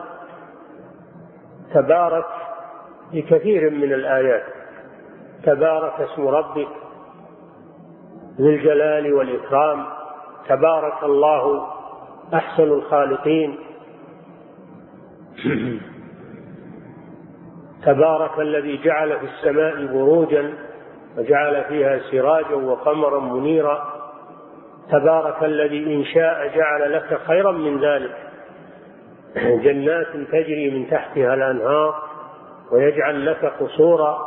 تبارك بكثير من الآيات، تبارك اسم ربك ذي الجلال والإكرام، تبارك الله أحسن الخالقين، تبارك الذي جعل في السماء بروجا وجعل فيها سراجا وقمرا منيرا. تبارك الذي إن شاء جعل لك خيرا من ذلك جنات تجري من تحتها الأنهار ويجعل لك قصورا.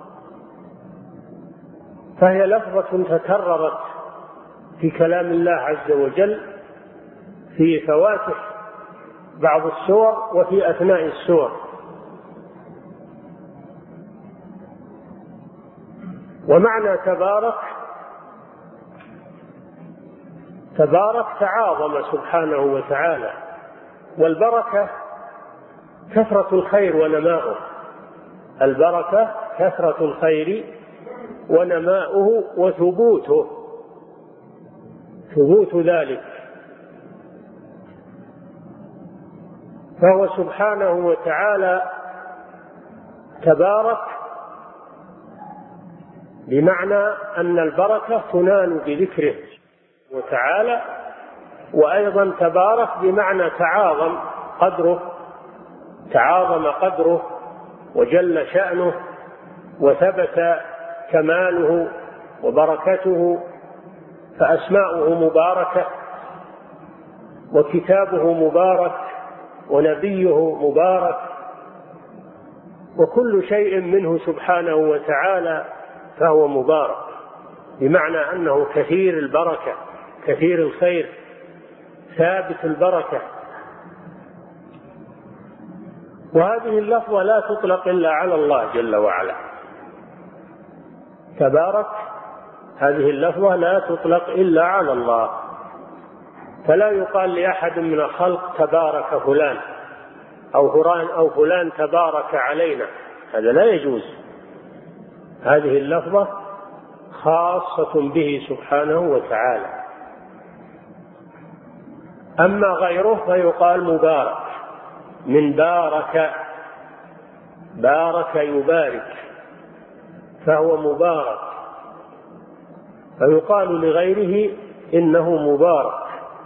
فهي لفظة تكررت في كلام الله عز وجل في فواتح بعض السور وفي أثناء السور. ومعنى تبارك تبارك تعاظم سبحانه وتعالى، والبركة كثرة الخير ونماؤه. البركة كثرة الخير ونماؤه وثبوته، ثبوت ذلك. فهو سبحانه وتعالى تبارك بمعنى أن البركة تنال بذكره وتعالى، وأيضا تبارك بمعنى تعاظم قدره، تعاظم قدره وجل شأنه وثبت كماله وبركته. فأسماؤه مباركة وكتابه مبارك ونبيه مبارك، وكل شيء منه سبحانه وتعالى فهو مبارك، بمعنى أنه كثير البركة كثير الخير ثابت البركة. وهذه اللفظة لا تطلق إلا على الله جل وعلا. تبارك هذه اللفظة لا تطلق إلا على الله، فلا يقال لأحد من الخلق تبارك فلان أو فلان أو فلان تبارك علينا، هذا لا يجوز. هذه اللفظة خاصة به سبحانه وتعالى. أما غيره فيقال مبارك، من بارك، بارك يبارك، فهو مبارك. فيقال لغيره إنه مبارك.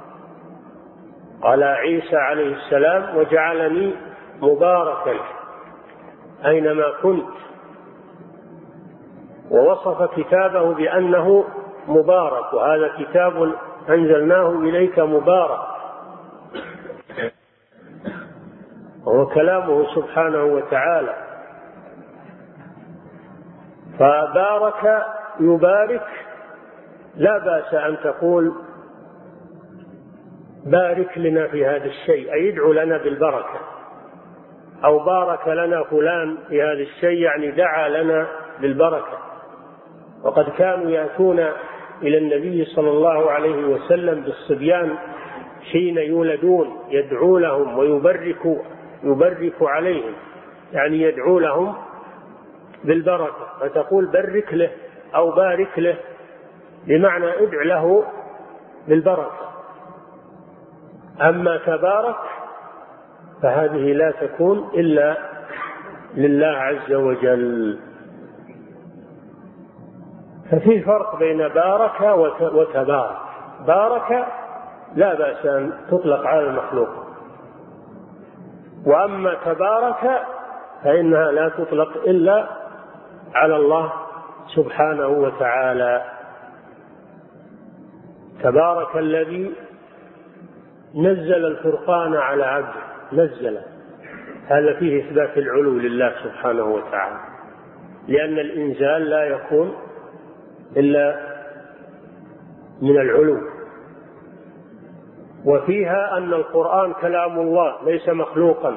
قال عيسى عليه السلام: وجعلني مباركا أينما كنت. ووصف كتابه بأنه مبارك: وهذا كتاب أنزلناه إليك مبارك. وهو كلامه سبحانه وتعالى. فبارك يبارك، لا بأس أن تقول بارك لنا في هذا الشيء، أي ادعو لنا بالبركة، أو بارك لنا فلان في هذا الشيء، يعني دعا لنا بالبركة. وقد كانوا يأتون إلى النبي صلى الله عليه وسلم بالصبيان حين يولدون يدعو لهم ويبرك يبرك عليهم، يعني يدعو لهم بالبركة، فتقول برك له أو بارك له، بمعنى ادع له بالبركة. أما تبارك فهذه لا تكون إلا لله عز وجل. ففي فرق بين بارك وتبارك. بارك لا بأس أن تطلق على المخلوق، وأما تبارك فإنها لا تطلق إلا على الله سبحانه وتعالى. تبارك الذي نزل الفرقان على عبده، نزل، هذا فيه إثبات العلو لله سبحانه وتعالى، لأن الإنزال لا يكون إلا من العلو. وفيها أن القرآن كلام الله ليس مخلوقا،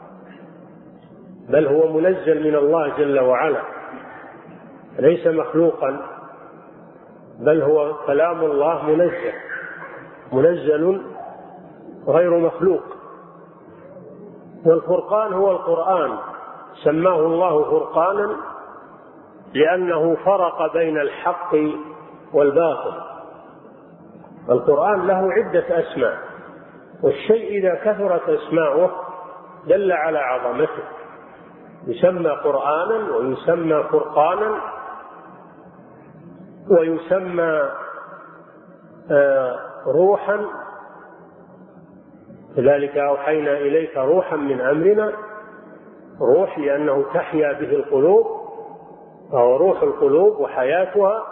بل هو منزل من الله جل وعلا، ليس مخلوقا بل هو كلام الله منزل منزل غير مخلوق. والفرقان هو القرآن، سماه الله فرقانا لأنه فرق بين الحق والباطل. القرآن له عدة أسماء، والشيء إذا كثرت أسماؤه دل على عظمته، يسمى قرآنا ويسمى فرقانا ويسمى آه روحا، كذلك أوحينا إليك روحا من أمرنا، روح لأنه تحيا به القلوب، فهو روح القلوب وحياتها